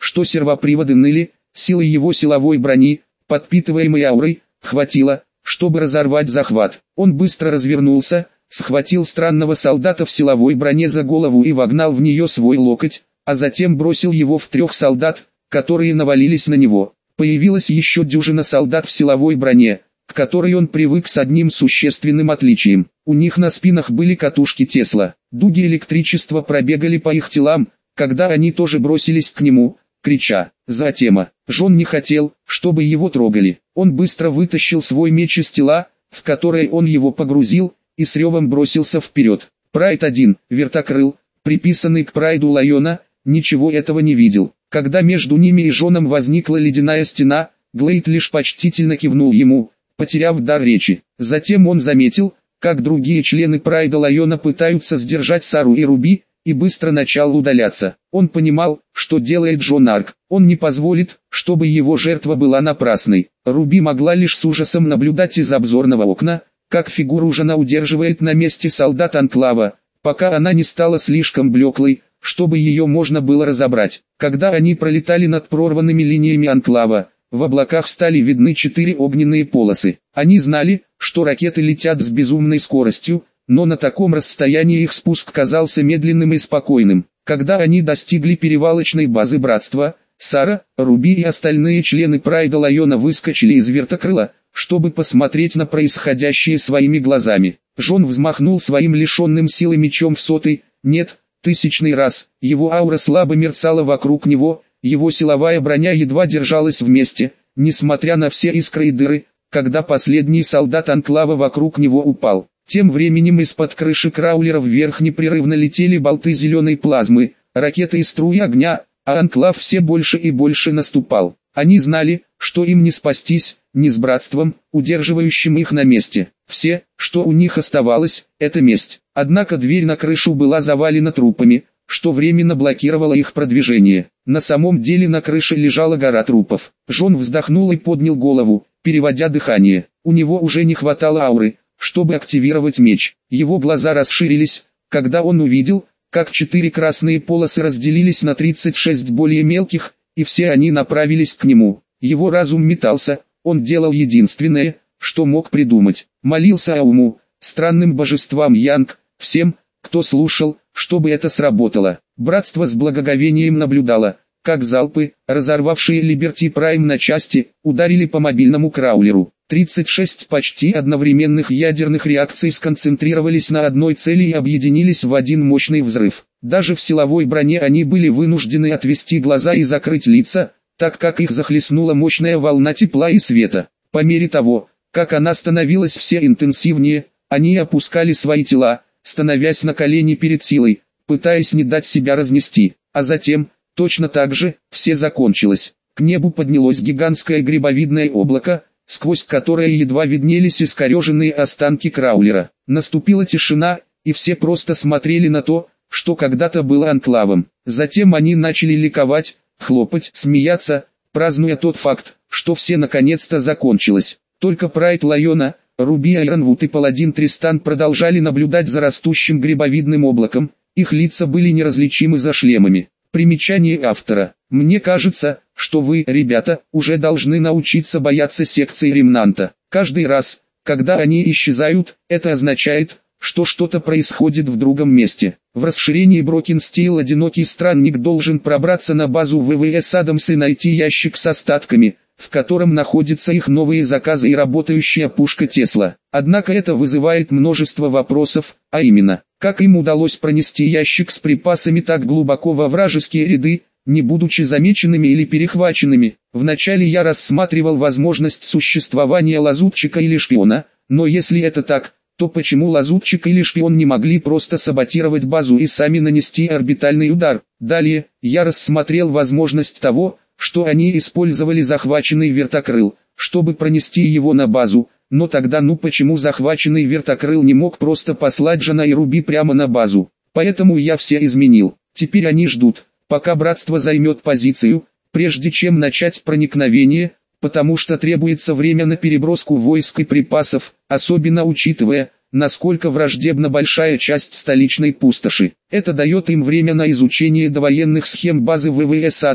что сервоприводы ныли, силы его силовой брони, подпитываемой аурой, хватило, чтобы разорвать захват. Он быстро развернулся, схватил странного солдата в силовой броне за голову и вогнал в нее свой локоть, а затем бросил его в трех солдат, которые навалились на него. Появилась еще дюжина солдат в силовой броне, к которой он привык с одним существенным отличием. У них на спинах были катушки Тесла. Дуги электричества пробегали по их телам, когда они тоже бросились к нему, крича «Затема!». Джон не хотел, чтобы его трогали. Он быстро вытащил свой меч из тела, в которое он его погрузил, и с ревом бросился вперед. Прайд один, вертокрыл, приписанный к Прайду Лайона, ничего этого не видел. Когда между ними и Джоном возникла ледяная стена, Глейд лишь почтительно кивнул ему, потеряв дар речи. Затем он заметил, как другие члены Прайда Лайона пытаются сдержать Сару и Руби, и быстро начал удаляться. Он понимал, что делает Джон Арк. Он не позволит, чтобы его жертва была напрасной. Руби могла лишь с ужасом наблюдать из обзорного окна, как фигура Жана удерживает на месте солдат Анклава, пока она не стала слишком блеклой, чтобы ее можно было разобрать. Когда они пролетали над прорванными линиями Анклава, в облаках стали видны четыре огненные полосы. Они знали, что ракеты летят с безумной скоростью, но на таком расстоянии их спуск казался медленным и спокойным. Когда они достигли перевалочной базы Братства, Сара, Руби и остальные члены Прайда Лайона выскочили из вертокрыла, чтобы посмотреть на происходящее своими глазами. Джон взмахнул своим лишенным силы мечом в сотый, нет, тысячный раз. Его аура слабо мерцала вокруг него, его силовая броня едва держалась вместе, несмотря на все искры и дыры, когда последний солдат Анклава вокруг него упал. Тем временем из-под крыши краулера вверх непрерывно летели болты зеленой плазмы, ракеты и струи огня, а Анклав все больше и больше наступал. Они знали, что им не спастись, ни с братством, удерживающим их на месте. Все, что у них оставалось, это месть. Однако дверь на крышу была завалена трупами, что временно блокировало их продвижение. На самом деле на крыше лежала гора трупов. Джон вздохнул и поднял голову, переводя дыхание. У него уже не хватало ауры, чтобы активировать меч. Его глаза расширились, когда он увидел, как четыре красные полосы разделились на тридцать шесть более мелких, и все они направились к нему. Его разум метался, он делал единственное, что мог придумать. Молился Ауму, странным божествам Янг, всем, кто слушал, чтобы это сработало. Братство с благоговением наблюдало, как залпы, разорвавшие Либерти Прайм на части, ударили по мобильному краулеру. тридцать шесть почти одновременных ядерных реакций сконцентрировались на одной цели и объединились в один мощный взрыв. Даже в силовой броне они были вынуждены отвести глаза и закрыть лица, так как их захлестнула мощная волна тепла и света. По мере того, как она становилась все интенсивнее, они опускали свои тела, становясь на колени перед силой, пытаясь не дать себя разнести. А затем, точно так же, все закончилось. К небу поднялось гигантское грибовидное облако, сквозь которое едва виднелись искореженные останки краулера. Наступила тишина, и все просто смотрели на то, что когда-то было анклавом. Затем они начали ликовать, хлопать, смеяться, празднуя тот факт, что все наконец-то закончилось. Только Прайд Лайона, Руби Айронвуд и Паладин Тристан продолжали наблюдать за растущим грибовидным облаком, их лица были неразличимы за шлемами. Примечание автора. Мне кажется, что вы, ребята, уже должны научиться бояться секции Ремнанта. Каждый раз, когда они исчезают, это означает, что что-то происходит в другом месте. В расширении Брокенстейл одинокий странник должен пробраться на базу ВВС Адамс и найти ящик с остатками, в котором находятся их новые заказы и работающая пушка Тесла. Однако это вызывает множество вопросов, а именно, как им удалось пронести ящик с припасами так глубоко во вражеские ряды, не будучи замеченными или перехваченными. Вначале я рассматривал возможность существования лазутчика или шпиона, но если это так, то почему лазутчик или шпион не могли просто саботировать базу и сами нанести орбитальный удар? Далее, я рассмотрел возможность того, что они использовали захваченный вертокрыл, чтобы пронести его на базу, но тогда ну почему захваченный вертокрыл не мог просто послать Жана и Руби прямо на базу? Поэтому я все изменил. Теперь они ждут, пока братство займет позицию, прежде чем начать проникновение, потому что требуется время на переброску войск и припасов, особенно учитывая, насколько враждебна большая часть столичной пустоши. Это дает им время на изучение довоенных схем базы ВВС Адамс,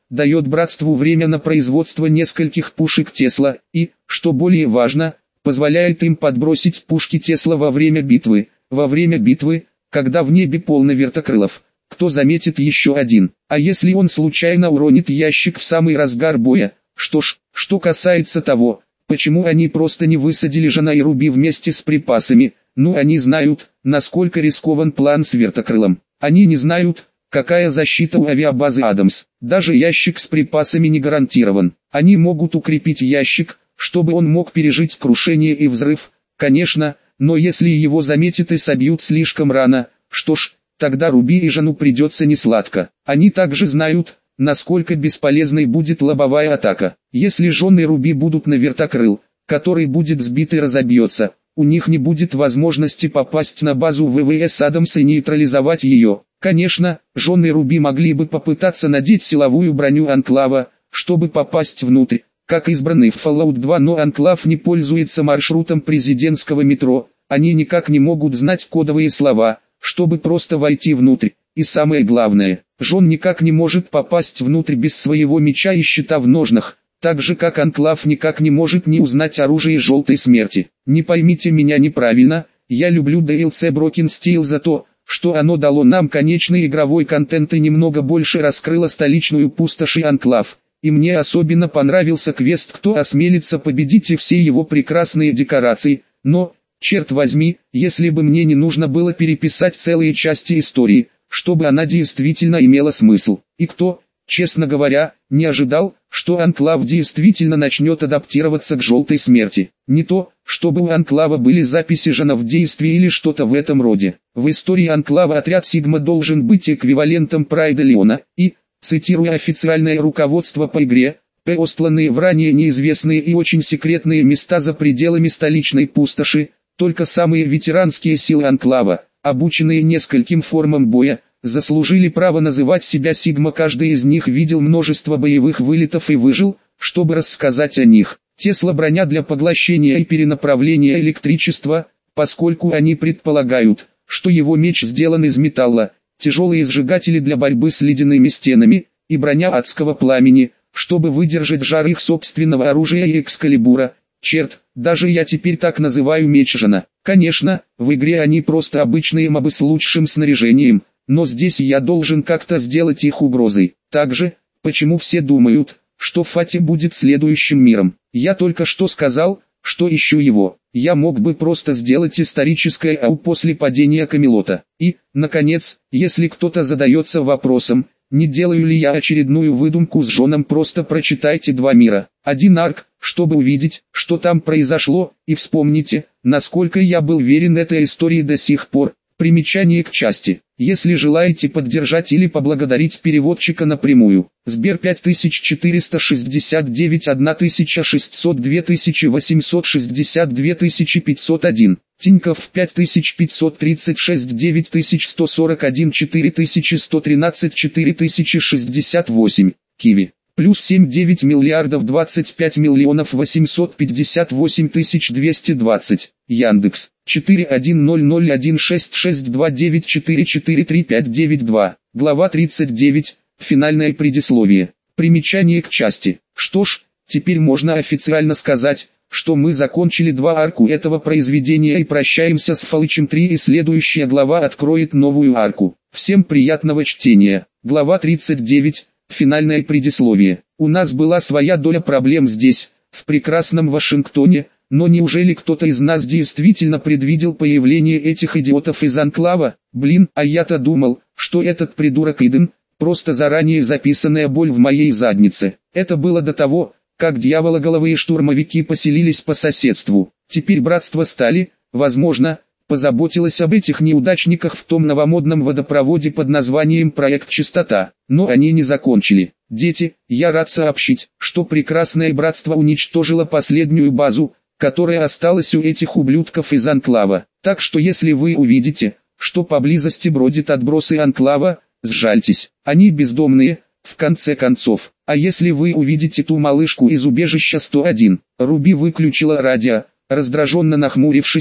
дает братству время на производство нескольких пушек Тесла и, что более важно, позволяет им подбросить пушки Тесла во время битвы. Во время битвы, когда в небе полно вертокрылов, кто заметит еще один? А если он случайно уронит ящик в самый разгар боя? Что ж, что касается того, почему они просто не высадили Жана и Руби вместе с припасами, ну они знают, насколько рискован план с вертокрылом. Они не знают, какая защита у авиабазы Адамс. Даже ящик с припасами не гарантирован. Они могут укрепить ящик, чтобы он мог пережить крушение и взрыв, конечно, но если его заметят и собьют слишком рано, что ж, тогда Руби и Жану придется несладко. Они также знают, насколько бесполезной будет лобовая атака. Если Жон и Руби будут на вертокрыл, который будет сбит и разобьется, у них не будет возможности попасть на базу ВВС Адамс и нейтрализовать ее. Конечно, Жон и Руби могли бы попытаться надеть силовую броню Анклава, чтобы попасть внутрь, как избранный в Fallout два, но Анклав не пользуется маршрутом президентского метро, они никак не могут знать кодовые слова, чтобы просто войти внутрь. И самое главное, Жон никак не может попасть внутрь без своего меча и щита в ножнах, так же как Анклав никак не может не узнать оружие Желтой Смерти. Не поймите меня неправильно, я люблю ди эл си Broken Steel за то, что оно дало нам конечный игровой контент и немного больше раскрыло столичную пустошь и Анклав. И мне особенно понравился квест «Кто осмелится победить» и все его прекрасные декорации, но, черт возьми, если бы мне не нужно было переписать целые части истории, чтобы она действительно имела смысл. И кто, честно говоря, не ожидал, что Анклав действительно начнет адаптироваться к Желтой Смерти. Не то, чтобы у Анклава были записи Жана в действии или что-то в этом роде. В истории Анклава отряд Сигма должен быть эквивалентом Прайда Леона, и, цитируя официальное руководство по игре, посланные в ранее неизвестные и очень секретные места за пределами столичной пустоши, только самые ветеранские силы Анклава, обученные нескольким формам боя, заслужили право называть себя Сигма. Каждый из них видел множество боевых вылетов и выжил, чтобы рассказать о них. Тесла броня для поглощения и перенаправления электричества, поскольку они предполагают, что его меч сделан из металла, тяжелые сжигатели для борьбы с ледяными стенами, и броня адского пламени, чтобы выдержать жар их собственного оружия и Экскалибура. Черт, даже я теперь так называю меч Жана. Конечно, в игре они просто обычные мобы с лучшим снаряжением, но здесь я должен как-то сделать их угрозой. Также, почему все думают, что Фати будет следующим миром? Я только что сказал, что ищу его. Я мог бы просто сделать историческое АУ после падения Камелота. И, наконец, если кто-то задается вопросом, не делаю ли я очередную выдумку с Жоном, просто прочитайте «Два мира». Один арк, чтобы увидеть, что там произошло, и вспомните, насколько я был верен этой истории до сих пор. Примечание к части. Если желаете поддержать или поблагодарить переводчика напрямую, Сбер пять тысяч четыреста шестьдесят девять тысяча шестьсот два тысячи восемьсот шестьдесят два тысячи пятьсот один, Тинькофф пять тысяч пятьсот тридцать шесть девять тысяч сто сорок один четыре тысячи сто тринадцать четыре тысячи шестьдесят восемь, Киви. Плюс семь девять миллиардов двадцать пять миллионов восемьсот пятьдесят восемь тысяч двести двадцать. Яндекс. четыре один ноль ноль один шесть шесть два девять четыре четыре три пять девять два. Глава тридцать девять. Финальное предисловие. Примечание к части. Что ж, теперь можно официально сказать, что мы закончили два арку этого произведения и прощаемся с Fallout три, и следующая глава откроет новую арку. Всем приятного чтения. Глава тридцать девять. Финальное предисловие. У нас была своя доля проблем здесь, в прекрасном Вашингтоне, но неужели кто-то из нас действительно предвидел появление этих идиотов из Анклава? Блин, а я-то думал, что этот придурок Иден, просто заранее записанная боль в моей заднице. Это было до того, как дьявологоловые штурмовики поселились по соседству. Теперь братство стали, возможно, позаботилась об этих неудачниках в том новомодном водопроводе под названием «Проект Чистота». Но они не закончили. Дети, я рад сообщить, что прекрасное братство уничтожило последнюю базу, которая осталась у этих ублюдков из Анклава. Так что если вы увидите, что поблизости бродят отбросы Анклава, сжальтесь. Они бездомные, в конце концов. А если вы увидите ту малышку из убежища сто один, Руби выключила радио, раздраженно нахмурившись,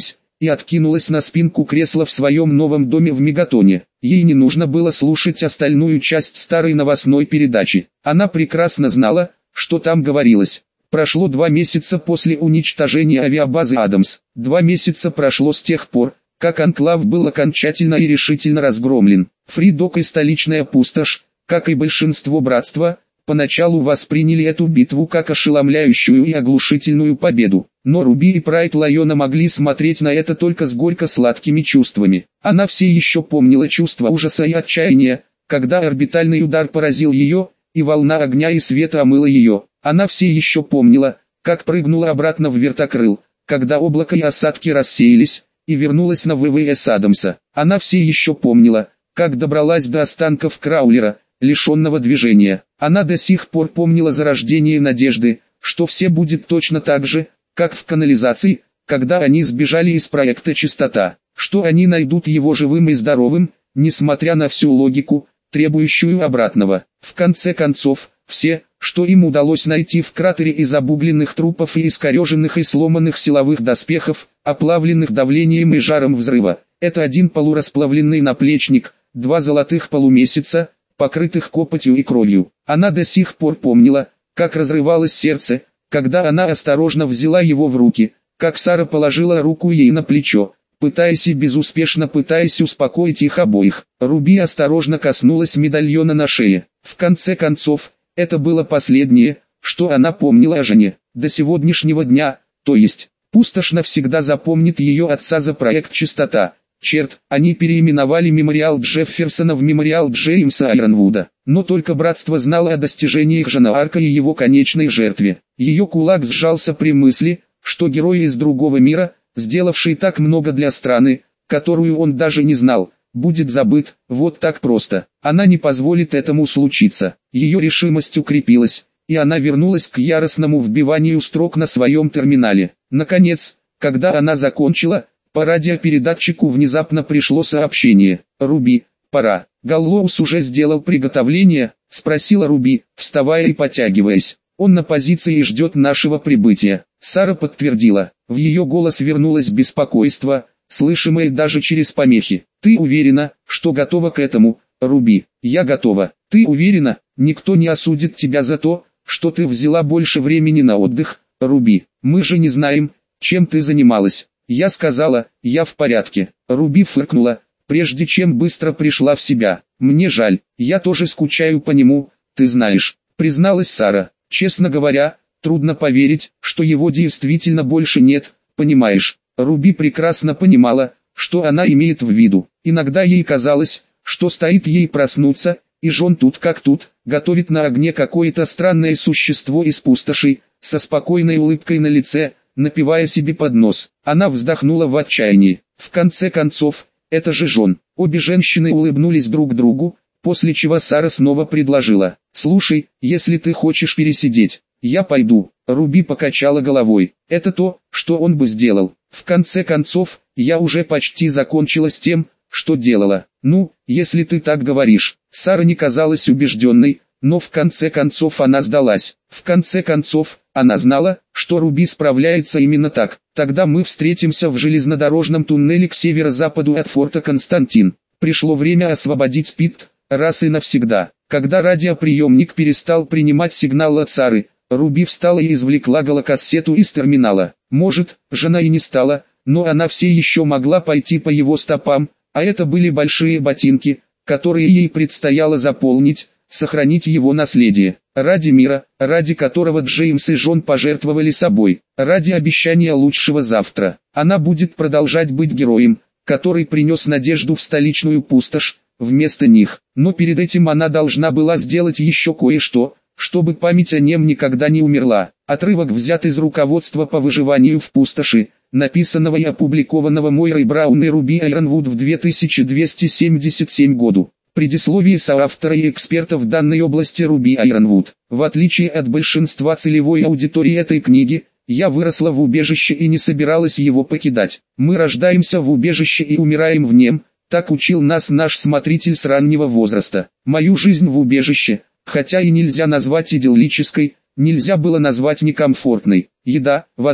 и откинулась на спинку кресла в своем новом доме в Мегатоне. Ей не нужно было слушать остальную часть старой новостной передачи. Она прекрасно знала, что там говорилось. Прошло два месяца после уничтожения авиабазы Адамс. Два месяца прошло с тех пор, как анклав был окончательно и решительно разгромлен. Фридок и столичная пустошь, как и большинство братства, поначалу восприняли эту битву как ошеломляющую и оглушительную победу. Но Руби и Прайд Лайона могли смотреть на это только с горько-сладкими чувствами. Она все еще помнила чувство ужаса и отчаяния, когда орбитальный удар поразил ее, и волна огня и света омыла ее. Она все еще помнила, как прыгнула обратно в вертокрыл, когда облако и осадки рассеялись, и вернулась на ВВС Адамса. Она все еще помнила, как добралась до останков Краулера, лишенного движения. Она до сих пор помнила зарождение надежды, что все будет точно так же, как в канализации, когда они сбежали из проекта «Чистота», что они найдут его живым и здоровым, несмотря на всю логику, требующую обратного. В конце концов, все, что им удалось найти в кратере из обугленных трупов и искореженных и сломанных силовых доспехов, оплавленных давлением и жаром взрыва, это один полурасплавленный наплечник, два золотых полумесяца, покрытых копотью и кровью. Она до сих пор помнила, как разрывалось сердце, когда она осторожно взяла его в руки, как Сара положила руку ей на плечо, пытаясь и безуспешно пытаясь успокоить их обоих. Руби осторожно коснулась медальона на шее. В конце концов, это было последнее, что она помнила о жене. До сегодняшнего дня, то есть, пустошь навсегда запомнит ее отца за проект «Чистота». Черт, они переименовали мемориал Джефферсона в мемориал Джеймса Айронвуда. Но только братство знало о достижениях Жанаарка и его конечной жертве. Ее кулак сжался при мысли, что герой из другого мира, сделавший так много для страны, которую он даже не знал, будет забыт, вот так просто. Она не позволит этому случиться. Ее решимость укрепилась, и она вернулась к яростному вбиванию строк на своем терминале. Наконец, когда она закончила, по радиопередатчику внезапно пришло сообщение. «Руби, пора». «Галлоус уже сделал приготовление?» — спросила Руби, вставая и потягиваясь. «Он на позиции и ждет нашего прибытия». Сара подтвердила. В ее голос вернулось беспокойство, слышимое даже через помехи. «Ты уверена, что готова к этому, Руби?» «Я готова». «Ты уверена, никто не осудит тебя за то, что ты взяла больше времени на отдых, Руби? Мы же не знаем, чем ты занималась». Я сказала, я в порядке. Руби фыркнула, прежде чем быстро пришла в себя. Мне жаль, я тоже скучаю по нему, ты знаешь, призналась Сара. Честно говоря, трудно поверить, что его действительно больше нет, понимаешь. Руби прекрасно понимала, что она имеет в виду. Иногда ей казалось, что стоит ей проснуться, и Жон тут как тут, готовит на огне какое-то странное существо из пустоши, со спокойной улыбкой на лице, напивая себе под нос. Она вздохнула в отчаянии. В конце концов, это же Жон. Обе женщины улыбнулись друг другу, после чего Сара снова предложила: «Слушай, если ты хочешь пересидеть, я пойду». Руби покачала головой. Это то, что он бы сделал. В конце концов, я уже почти закончила с тем, что делала. Ну, если ты так говоришь. Сара не казалась убежденной, но в конце концов она сдалась. В конце концов, она знала, что Руби справляется именно так. Тогда мы встретимся в железнодорожном туннеле к северо-западу от форта Константин. Пришло время освободить Пит, раз и навсегда. Когда радиоприемник перестал принимать сигнал от Сары, Руби встала и извлекла голокассету из терминала. Может, жена и не стала, но она все еще могла пойти по его стопам, а это были большие ботинки, которые ей предстояло заполнить, сохранить его наследие. Ради мира, ради которого Джеймс и Жон пожертвовали собой, ради обещания лучшего завтра. Она будет продолжать быть героем, который принес надежду в столичную пустошь, вместо них. Но перед этим она должна была сделать еще кое-что, чтобы память о нем никогда не умерла. Отрывок взят из руководства по выживанию в пустоши, написанного и опубликованного Мойрой Браун и Руби Айронвуд в две тысячи двести семьдесят седьмом году. Предисловие соавтора и эксперта в данной области Руби Айронвуд. В отличие от большинства целевой аудитории этой книги, я выросла в убежище и не собиралась его покидать. Мы рождаемся в убежище и умираем в нем, так учил нас наш смотритель с раннего возраста. Мою жизнь в убежище, хотя и нельзя назвать идиллической, нельзя было назвать некомфортной. Еда, вода,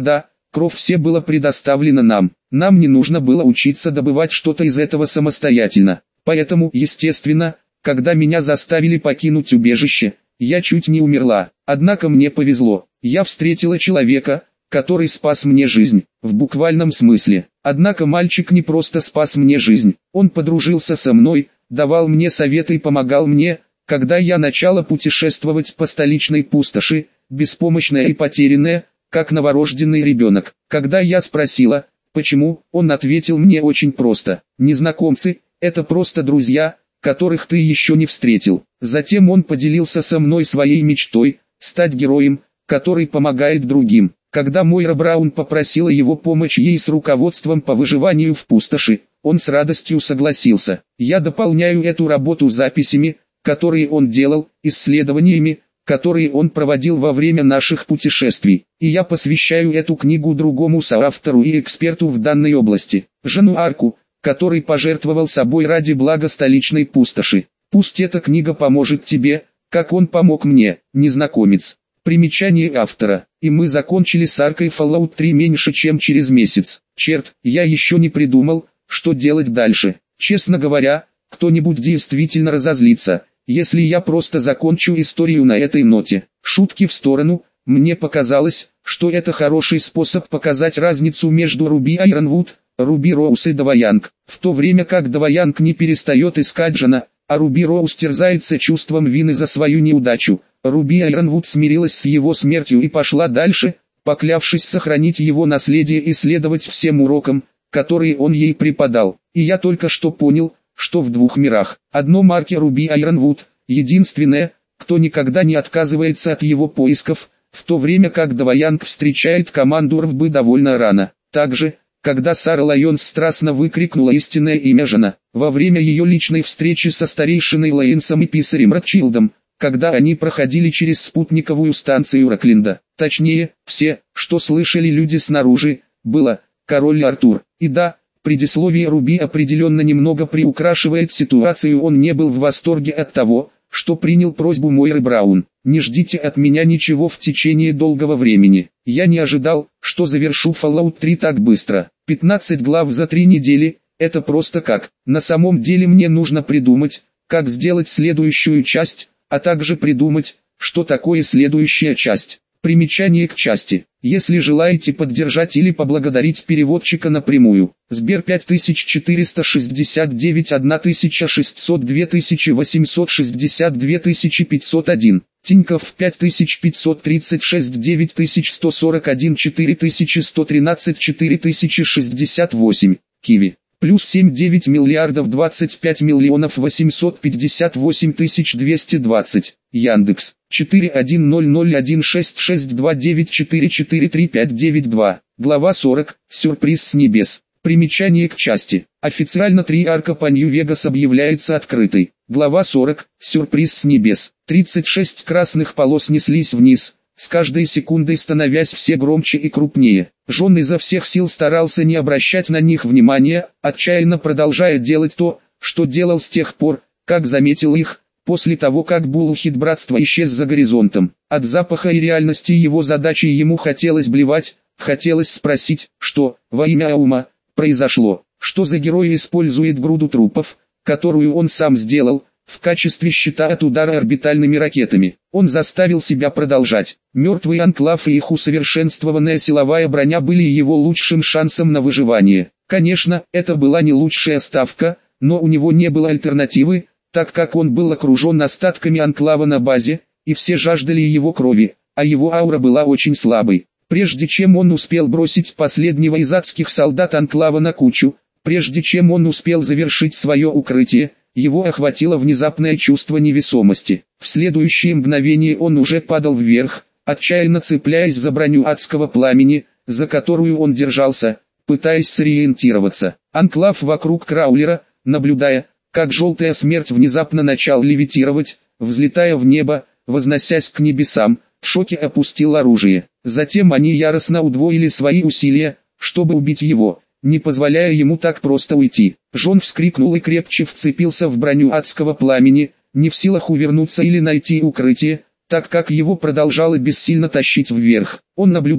Кровь все было предоставлено нам. Нам не нужно было учиться добывать что-то из этого самостоятельно. Поэтому, естественно, когда меня заставили покинуть убежище, я чуть не умерла. Однако мне повезло. Я встретила человека, который спас мне жизнь, в буквальном смысле. Однако мальчик не просто спас мне жизнь. Он подружился со мной, давал мне советы и помогал мне, когда я начала путешествовать по столичной пустоши, беспомощная и потерянная, как новорожденный ребенок. Когда я спросила, почему, он ответил мне очень просто: незнакомцы – это просто друзья, которых ты еще не встретил. Затем он поделился со мной своей мечтой – стать героем, который помогает другим. Когда Мойра Браун попросила его помочь ей с руководством по выживанию в пустоши, он с радостью согласился. Я дополняю эту работу записями, которые он делал, исследованиями, которые он проводил во время наших путешествий, и я посвящаю эту книгу другому соавтору и эксперту в данной области, Жану Арку, который пожертвовал собой ради блага столичной пустоши. Пусть эта книга поможет тебе, как он помог мне, незнакомец. Примечание автора. И мы закончили с аркой Fallout три меньше чем через месяц. Черт, я еще не придумал, что делать дальше. Честно говоря, кто-нибудь действительно разозлится, если я просто закончу историю на этой ноте. Шутки в сторону, мне показалось, что это хороший способ показать разницу между Руби Айронвуд, Руби Роуз и Даваянг, в то время как Даваянг не перестает искать Жана, а Руби Роуз терзается чувством вины за свою неудачу. Руби Айронвуд смирилась с его смертью и пошла дальше, поклявшись сохранить его наследие и следовать всем урокам, которые он ей преподал. И я только что понял, что в двух мирах. Одно марки Руби Айронвуд, единственное, кто никогда не отказывается от его поисков, в то время как Даваянг встречает команду Рвбы довольно рано. Также, когда Сара Лайонс страстно выкрикнула истинное имя Жана, во время ее личной встречи со старейшиной Лейнсом и писарем Ротчилдом, когда они проходили через спутниковую станцию Рокленда. Точнее, все, что слышали люди снаружи, было «Король Артур». И да, предисловие Руби определенно немного приукрашивает ситуацию. Он не был в восторге от того, что принял просьбу Мойры Браун. «Не ждите от меня ничего в течение долгого времени. Я не ожидал, что завершу Fallout три так быстро. пятнадцать глав за три недели, это просто как. На самом деле мне нужно придумать, как сделать следующую часть, а также придумать, что такое следующая часть». Примечание к части. Если желаете поддержать или поблагодарить переводчика напрямую, Сбер пять тысяч четыреста шестьдесят девять тысяча шестьсот два тысячи восемьсот шестьдесят два тысячи пятьсот один, Тинькофф пять тысяч пятьсот тридцать шесть девять тысяч сто сорок один четыре тысячи сто тринадцать четыре тысячи шестьдесят восемь, Киви. Плюс семь девять миллиардов двадцать пять миллионов восемьсот пятьдесят восемь тысяч двести двадцать. Яндекс. четыре один ноль ноль один шесть шесть два девять четыре четыре три пять девять два. Глава сорок. Сюрприз с небес. Примечание к части. Официально три арка по Нью-Вегас объявляется открытой. Глава сорок. Сюрприз с небес. тридцать шесть красных полос неслись вниз, с каждой секундой становясь все громче и крупнее. Джон изо всех сил старался не обращать на них внимания, отчаянно продолжая делать то, что делал с тех пор, как заметил их, после того как Буллхит братства исчез за горизонтом. От запаха и реальности его задачи ему хотелось блевать, хотелось спросить, что, во имя Аума, произошло, что за герой использует груду трупов, которую он сам сделал, в качестве щита от удара орбитальными ракетами. Он заставил себя продолжать. Мертвый анклав и их усовершенствованная силовая броня были его лучшим шансом на выживание. Конечно, это была не лучшая ставка, но у него не было альтернативы, так как он был окружен остатками анклава на базе, и все жаждали его крови, а его аура была очень слабой. Прежде чем он успел бросить последнего из адских солдат анклава на кучу, прежде чем он успел завершить свое укрытие, его охватило внезапное чувство невесомости. В следующее мгновение он уже падал вверх, отчаянно цепляясь за броню адского пламени, за которую он держался, пытаясь сориентироваться. Анклав вокруг Краулера, наблюдая, как желтая смерть внезапно начал левитировать, взлетая в небо, возносясь к небесам, в шоке опустил оружие. Затем они яростно удвоили свои усилия, чтобы убить его, не позволяя ему так просто уйти. Джон вскрикнул и крепче вцепился в броню адского пламени, не в силах увернуться или найти укрытие, так как его продолжало бессильно тащить вверх. Он наблюдал,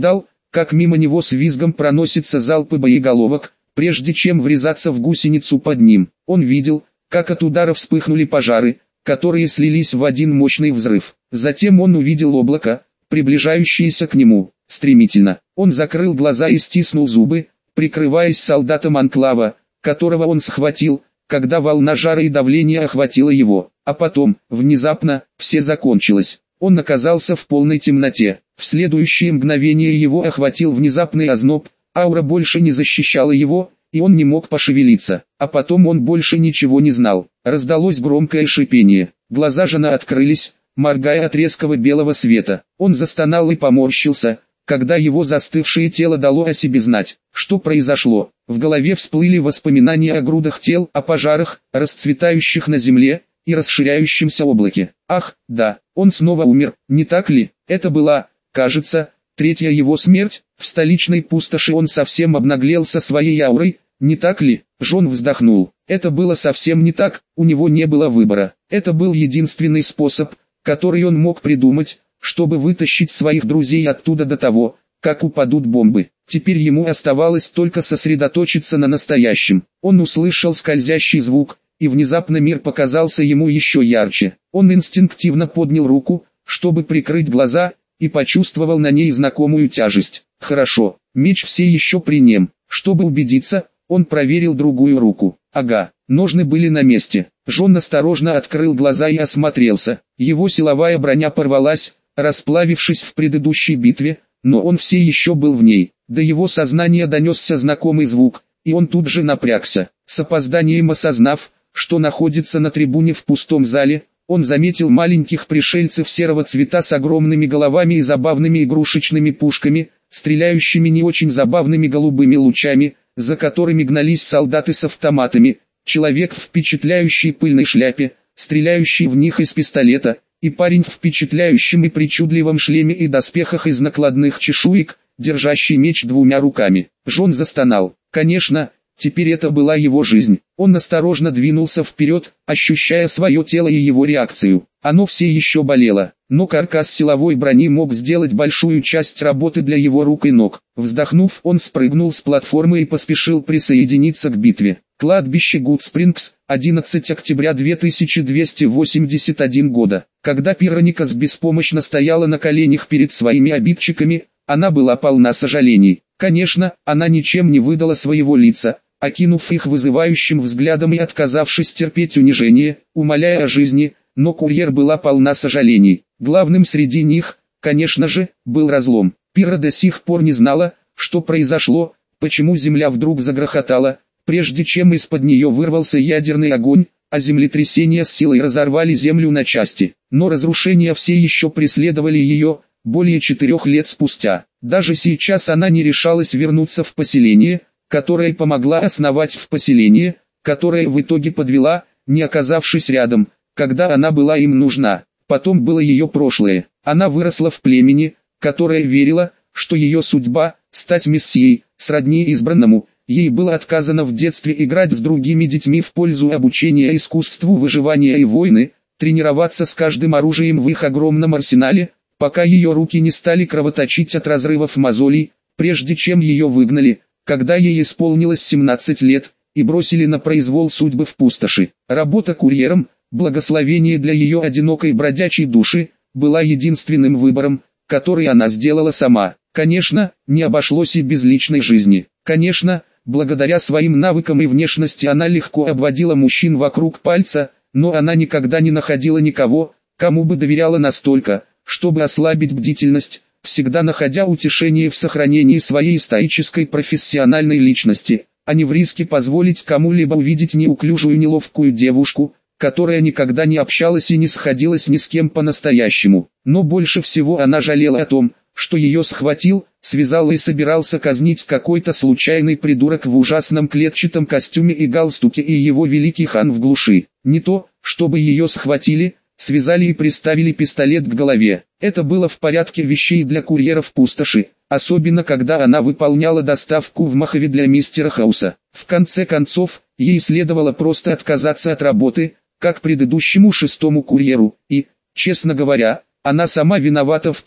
как мимо него с визгом проносятся залпы боеголовок, прежде чем врезаться в гусеницу под ним. Он видел, как от удара вспыхнули пожары, которые слились в один мощный взрыв. Затем он увидел облако, приближающееся к нему, стремительно. Он закрыл глаза и стиснул зубы, прикрываясь солдатом анклава, которого он схватил, когда волна жара и давления охватила его. А потом, внезапно, все закончилось. Он оказался в полной темноте. В следующее мгновение его охватил внезапный озноб, аура больше не защищала его, и он не мог пошевелиться. А потом он больше ничего не знал. Раздалось громкое шипение. Глаза жена открылись, моргая от резкого белого света. Он застонал и поморщился, когда его застывшее тело дало о себе знать. Что произошло? В голове всплыли воспоминания о грудах тел, о пожарах, расцветающих на земле и расширяющемся облаке. Ах, да, он снова умер, не так ли? Это была, кажется, третья его смерть. В столичной пустоши он совсем обнаглел со своей аурой, не так ли? Джон вздохнул. Это было совсем не так, у него не было выбора. Это был единственный способ, который он мог придумать, чтобы вытащить своих друзей оттуда до того, как упадут бомбы. Теперь ему оставалось только сосредоточиться на настоящем. Он услышал скользящий звук, и внезапно мир показался ему еще ярче. Он инстинктивно поднял руку, чтобы прикрыть глаза, и почувствовал на ней знакомую тяжесть. Хорошо, меч все еще при нем. Чтобы убедиться, он проверил другую руку. Ага, ножны были на месте. Джон осторожно открыл глаза и осмотрелся. Его силовая броня порвалась, расплавившись в предыдущей битве, но он все еще был в ней. До его сознания донесся знакомый звук, и он тут же напрягся. С опозданием осознав, что находится на трибуне в пустом зале, он заметил маленьких пришельцев серого цвета с огромными головами и забавными игрушечными пушками, стреляющими не очень забавными голубыми лучами, за которыми гнались солдаты с автоматами, человек в впечатляющей пыльной шляпе, стреляющий в них из пистолета, и парень в впечатляющем и причудливом шлеме и доспехах из накладных чешуек, держащий меч двумя руками. Джон застонал. Конечно, теперь это была его жизнь. Он осторожно двинулся вперед, ощущая свое тело и его реакцию. Оно все еще болело, но каркас силовой брони мог сделать большую часть работы для его рук и ног. Вздохнув, он спрыгнул с платформы и поспешил присоединиться к битве. Кладбище Гудспрингс, одиннадцатое октября две тысячи двести восемьдесят первого года. Когда Пироникас беспомощно стояла на коленях перед своими обидчиками, она была полна сожалений. Конечно, она ничем не выдала своего лица, окинув их вызывающим взглядом и отказавшись терпеть унижение, умоляя о жизни, но курьер была полна сожалений. Главным среди них, конечно же, был разлом. Пира до сих пор не знала, что произошло, почему земля вдруг загрохотала, прежде чем из-под нее вырвался ядерный огонь, а землетрясения с силой разорвали землю на части. Но разрушения все еще преследовали ее, более четырех лет спустя. Даже сейчас она не решалась вернуться в поселение, которое помогла основать в поселение, которое в итоге подвела, не оказавшись рядом, когда она была им нужна. Потом было ее прошлое. Она выросла в племени, которое верило, что ее судьба – стать мессией, сродни избранному. Ей было отказано в детстве играть с другими детьми в пользу обучения искусству выживания и войны, тренироваться с каждым оружием в их огромном арсенале, пока ее руки не стали кровоточить от разрывов мозолей, прежде чем ее выгнали, когда ей исполнилось семнадцать лет, и бросили на произвол судьбы в пустоши. Работа курьером, благословение для ее одинокой бродячей души, была единственным выбором, который она сделала сама. Конечно, не обошлось и без личной жизни. Конечно, благодаря своим навыкам и внешности она легко обводила мужчин вокруг пальца, но она никогда не находила никого, кому бы доверяла настолько, чтобы ослабить бдительность, всегда находя утешение в сохранении своей стоической профессиональной личности, а не в риске позволить кому-либо увидеть неуклюжую неловкую девушку, которая никогда не общалась и не сходилась ни с кем по-настоящему. Но больше всего она жалела о том, что ее схватил, связал и собирался казнить какой-то случайный придурок в ужасном клетчатом костюме и галстуке и его великий хан в глуши. Не то, чтобы ее схватили, связали и приставили пистолет к голове. Это было в порядке вещей для курьеров пустоши, особенно когда она выполняла доставку в Махове для мистера Хауса. В конце концов, ей следовало просто отказаться от работы, как предыдущему шестому курьеру, и, честно говоря, она сама виновата в том,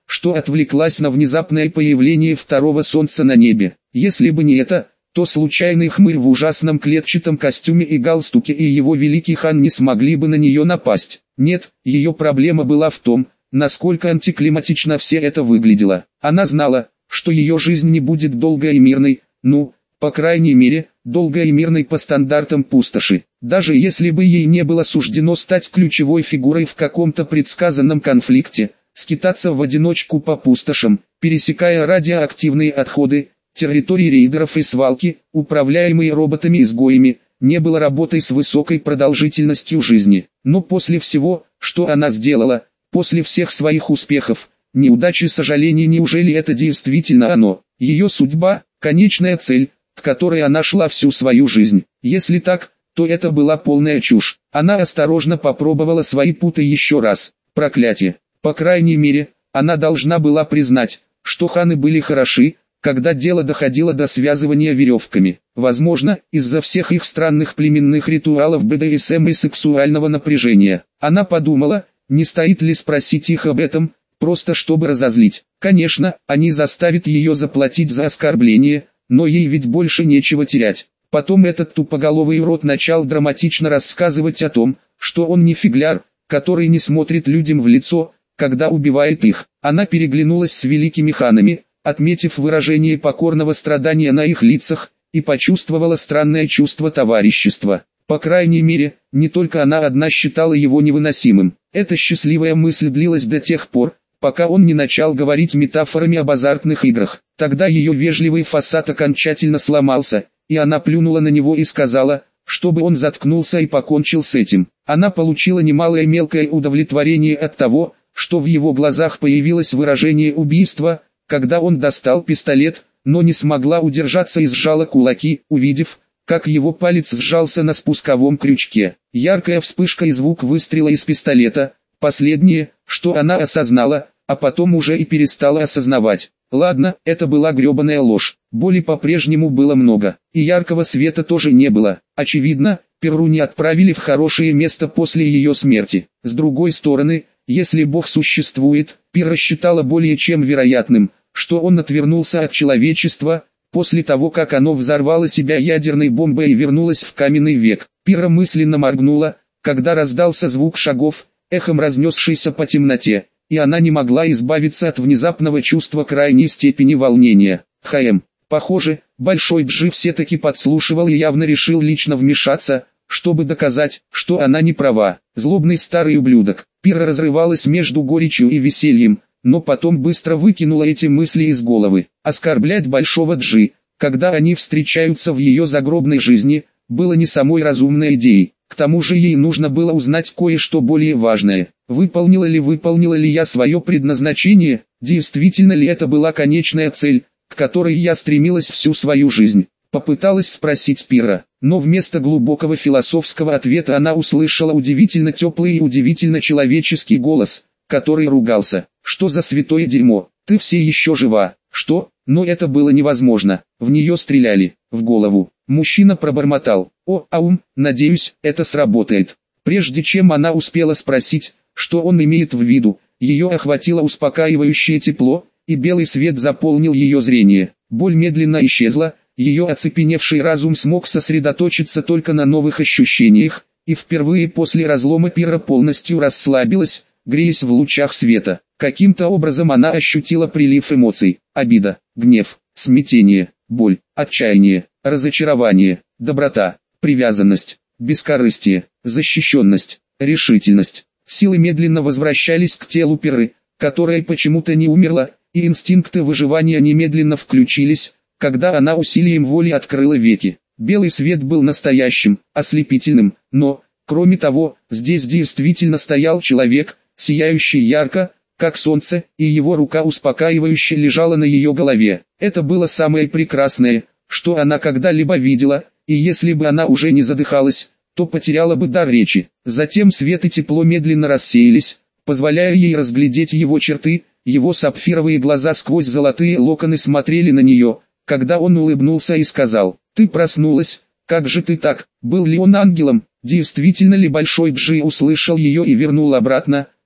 что отвлеклась на внезапное появление второго солнца на небе. Если бы не это, то случайный хмырь в ужасном клетчатом костюме и галстуке и его великий хан не смогли бы на нее напасть. Нет, ее проблема была в том, насколько антиклиматично все это выглядело. Она знала, что ее жизнь не будет долгой и мирной, ну, по крайней мере, долгой и мирной по стандартам пустоши. Даже если бы ей не было суждено стать ключевой фигурой в каком-то предсказанном конфликте, скитаться в одиночку по пустошам, пересекая радиоактивные отходы, территории рейдеров и свалки, управляемые роботами-изгоями, не было работой с высокой продолжительностью жизни. Но после всего, что она сделала, после всех своих успехов, неудач и сожалений, неужели это действительно оно? Ее судьба, конечная цель, к которой она шла всю свою жизнь. Если так, то это была полная чушь. Она осторожно попробовала свои путы еще раз. Проклятие. По крайней мере, она должна была признать, что ханы были хороши, когда дело доходило до связывания веревками. Возможно, из-за всех их странных племенных ритуалов бэ дэ эс эм и сексуального напряжения. Она подумала, не стоит ли спросить их об этом, просто чтобы разозлить. Конечно, они заставят ее заплатить за оскорбление, но ей ведь больше нечего терять. Потом этот тупоголовый урод начал драматично рассказывать о том, что он не фигляр, который не смотрит людям в лицо, когда убивает их. Она переглянулась с великими ханами, отметив выражение покорного страдания на их лицах, и почувствовала странное чувство товарищества. По крайней мере, не только она одна считала его невыносимым. Эта счастливая мысль длилась до тех пор, пока он не начал говорить метафорами об азартных играх. Тогда ее вежливый фасад окончательно сломался, и она плюнула на него и сказала, чтобы он заткнулся и покончил с этим. Она получила немалое мелкое удовлетворение от того, что в его глазах появилось выражение убийства, когда он достал пистолет, но не смогла удержаться и сжала кулаки, увидев, как его палец сжался на спусковом крючке. Яркая вспышка и звук выстрела из пистолета, последнее, что она осознала, а потом уже и перестала осознавать. Ладно, это была гребаная ложь. Боли по-прежнему было много, и яркого света тоже не было. Очевидно, Перру не отправили в хорошее место после ее смерти. С другой стороны, если Бог существует, Пирра считала более чем вероятным, что он отвернулся от человечества, после того как оно взорвало себя ядерной бомбой и вернулось в каменный век. Пирра мысленно моргнула, когда раздался звук шагов, эхом разнесшийся по темноте, и она не могла избавиться от внезапного чувства крайней степени волнения. Хм, похоже, Большой Джи все-таки подслушивал и явно решил лично вмешаться, чтобы доказать, что она не права. Злобный старый ублюдок. Пирра разрывалась между горечью и весельем, но потом быстро выкинула эти мысли из головы. Оскорблять Большого Джи, когда они встречаются в ее загробной жизни, было не самой разумной идеей. К тому же ей нужно было узнать кое-что более важное. Выполнила ли выполнила ли я свое предназначение, действительно ли это была конечная цель, к которой я стремилась всю свою жизнь. Попыталась спросить Пирра, но вместо глубокого философского ответа она услышала удивительно теплый и удивительно человеческий голос, который ругался. «Что за святое дерьмо? Ты все еще жива?» «Что?» Но это было невозможно. В нее стреляли. В голову. Мужчина пробормотал. «О, аум, надеюсь, это сработает». Прежде чем она успела спросить, что он имеет в виду, ее охватило успокаивающее тепло, и белый свет заполнил ее зрение. Боль медленно исчезла. Ее оцепеневший разум смог сосредоточиться только на новых ощущениях, и впервые после разлома Пирра полностью расслабилась, греясь в лучах света. Каким-то образом она ощутила прилив эмоций: обида, гнев, смятение, боль, отчаяние, разочарование, доброта, привязанность, бескорыстие, защищенность, решительность. Силы медленно возвращались к телу Пирры, которая почему-то не умерла, и инстинкты выживания немедленно включились, когда она усилием воли открыла веки. Белый свет был настоящим, ослепительным, но, кроме того, здесь действительно стоял человек, сияющий ярко, как солнце, и его рука успокаивающе лежала на ее голове. Это было самое прекрасное, что она когда-либо видела, и если бы она уже не задыхалась, то потеряла бы дар речи. Затем свет и тепло медленно рассеялись, позволяя ей разглядеть его черты, его сапфировые глаза сквозь золотые локоны смотрели на нее, когда он улыбнулся и сказал: «Ты проснулась, как же ты так?» Был ли он ангелом? Действительно ли Большой Джи услышал ее и вернул обратно,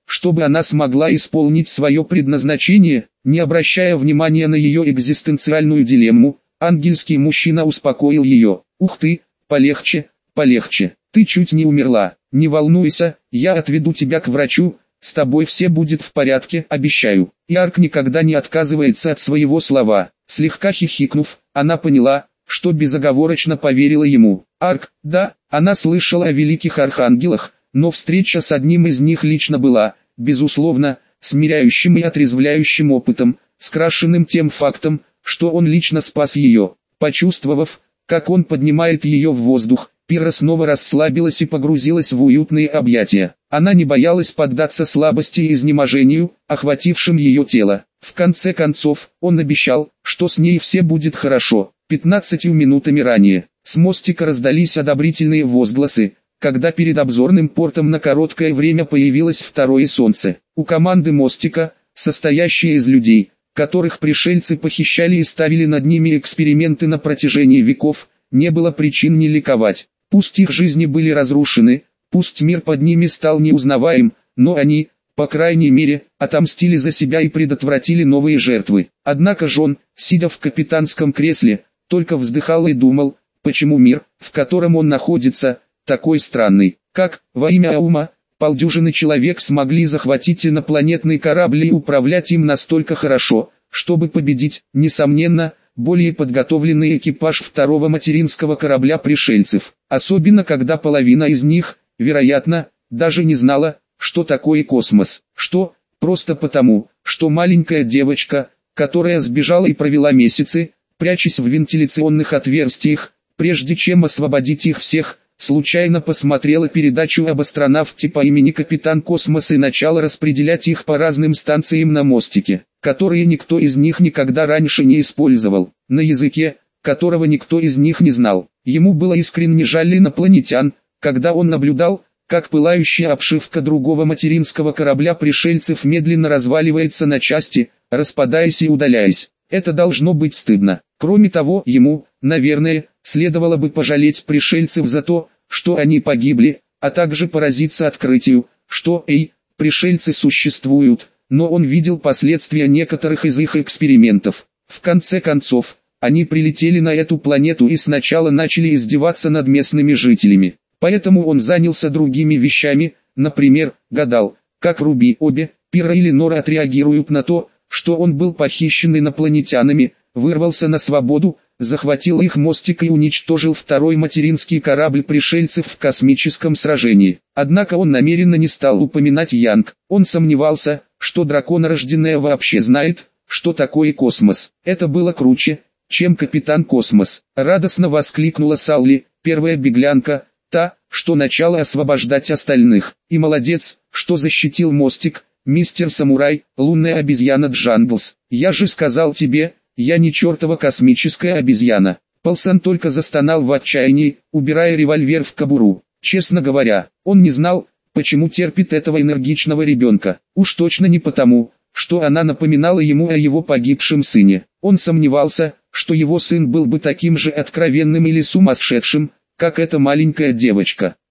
чтобы она смогла исполнить свое предназначение, не обращая внимания на ее экзистенциальную дилемму. Ангельский мужчина успокоил ее. «Ух ты, полегче, полегче, ты чуть не умерла, не волнуйся, я отведу тебя к врачу, с тобой все будет в порядке, обещаю». И Арк никогда не отказывается от своего слова. Слегка хихикнув, она поняла, что безоговорочно поверила ему. Арк, да, она слышала о великих архангелах, но встреча с одним из них лично была, безусловно, смиряющим и отрезвляющим опытом, скрашенным тем фактом, что он лично спас ее. Почувствовав, как он поднимает ее в воздух, Пира снова расслабилась и погрузилась в уютные объятия. Она не боялась поддаться слабости и изнеможению, охватившим ее тело. В конце концов, он обещал, что с ней все будет хорошо. Пятнадцатью минутами ранее, с мостика раздались одобрительные возгласы, когда перед обзорным портом на короткое время появилось второе солнце. У команды мостика, состоящей из людей, которых пришельцы похищали и ставили над ними эксперименты на протяжении веков, не было причин не ликовать. Пусть их жизни были разрушены, пусть мир под ними стал неузнаваем, но они, по крайней мере, отомстили за себя и предотвратили новые жертвы. Однако Джон, сидя в капитанском кресле, только вздыхал и думал, почему мир, в котором он находится, такой странный. Как, во имя Аума, полдюжины человек смогли захватить инопланетный корабль и управлять им настолько хорошо, чтобы победить, несомненно, более подготовленный экипаж второго материнского корабля пришельцев. Особенно когда половина из них, вероятно, даже не знала, что такое космос. Что, просто потому, что маленькая девочка, которая сбежала и провела месяцы, прячась в вентиляционных отверстиях, прежде чем освободить их всех, случайно посмотрела передачу об астронавте по имени Капитан Космос и начала распределять их по разным станциям на мостике, которые никто из них никогда раньше не использовал, на языке, которого никто из них не знал. Ему было искренне жаль инопланетян, когда он наблюдал, как пылающая обшивка другого материнского корабля пришельцев медленно разваливается на части, распадаясь и удаляясь. Это должно быть стыдно. Кроме того, ему, наверное, следовало бы пожалеть пришельцев за то, что они погибли, а также поразиться открытию, что, эй, пришельцы существуют, но он видел последствия некоторых из их экспериментов. В конце концов, они прилетели на эту планету и сначала начали издеваться над местными жителями. Поэтому он занялся другими вещами, например, гадал, как Руби, обе, Пира или Нора отреагируют на то, что он был похищен инопланетянами, вырвался на свободу, захватил их мостик и уничтожил второй материнский корабль пришельцев в космическом сражении. Однако он намеренно не стал упоминать Янг. Он сомневался, что драконорожденная вообще знает, что такое космос. Это было круче, чем Капитан Космос. Радостно воскликнула Салли, первая беглянка, та, что начала освобождать остальных. И молодец, что защитил мостик, мистер Самурай, лунная обезьяна Джанглс. Я же сказал тебе, я не чертова космическая обезьяна. Полсон только застонал в отчаянии, убирая револьвер в кобуру. Честно говоря, он не знал, почему терпит этого энергичного ребенка. Уж точно не потому, что она напоминала ему о его погибшем сыне. Он сомневался, что его сын был бы таким же откровенным или сумасшедшим, как эта маленькая девочка.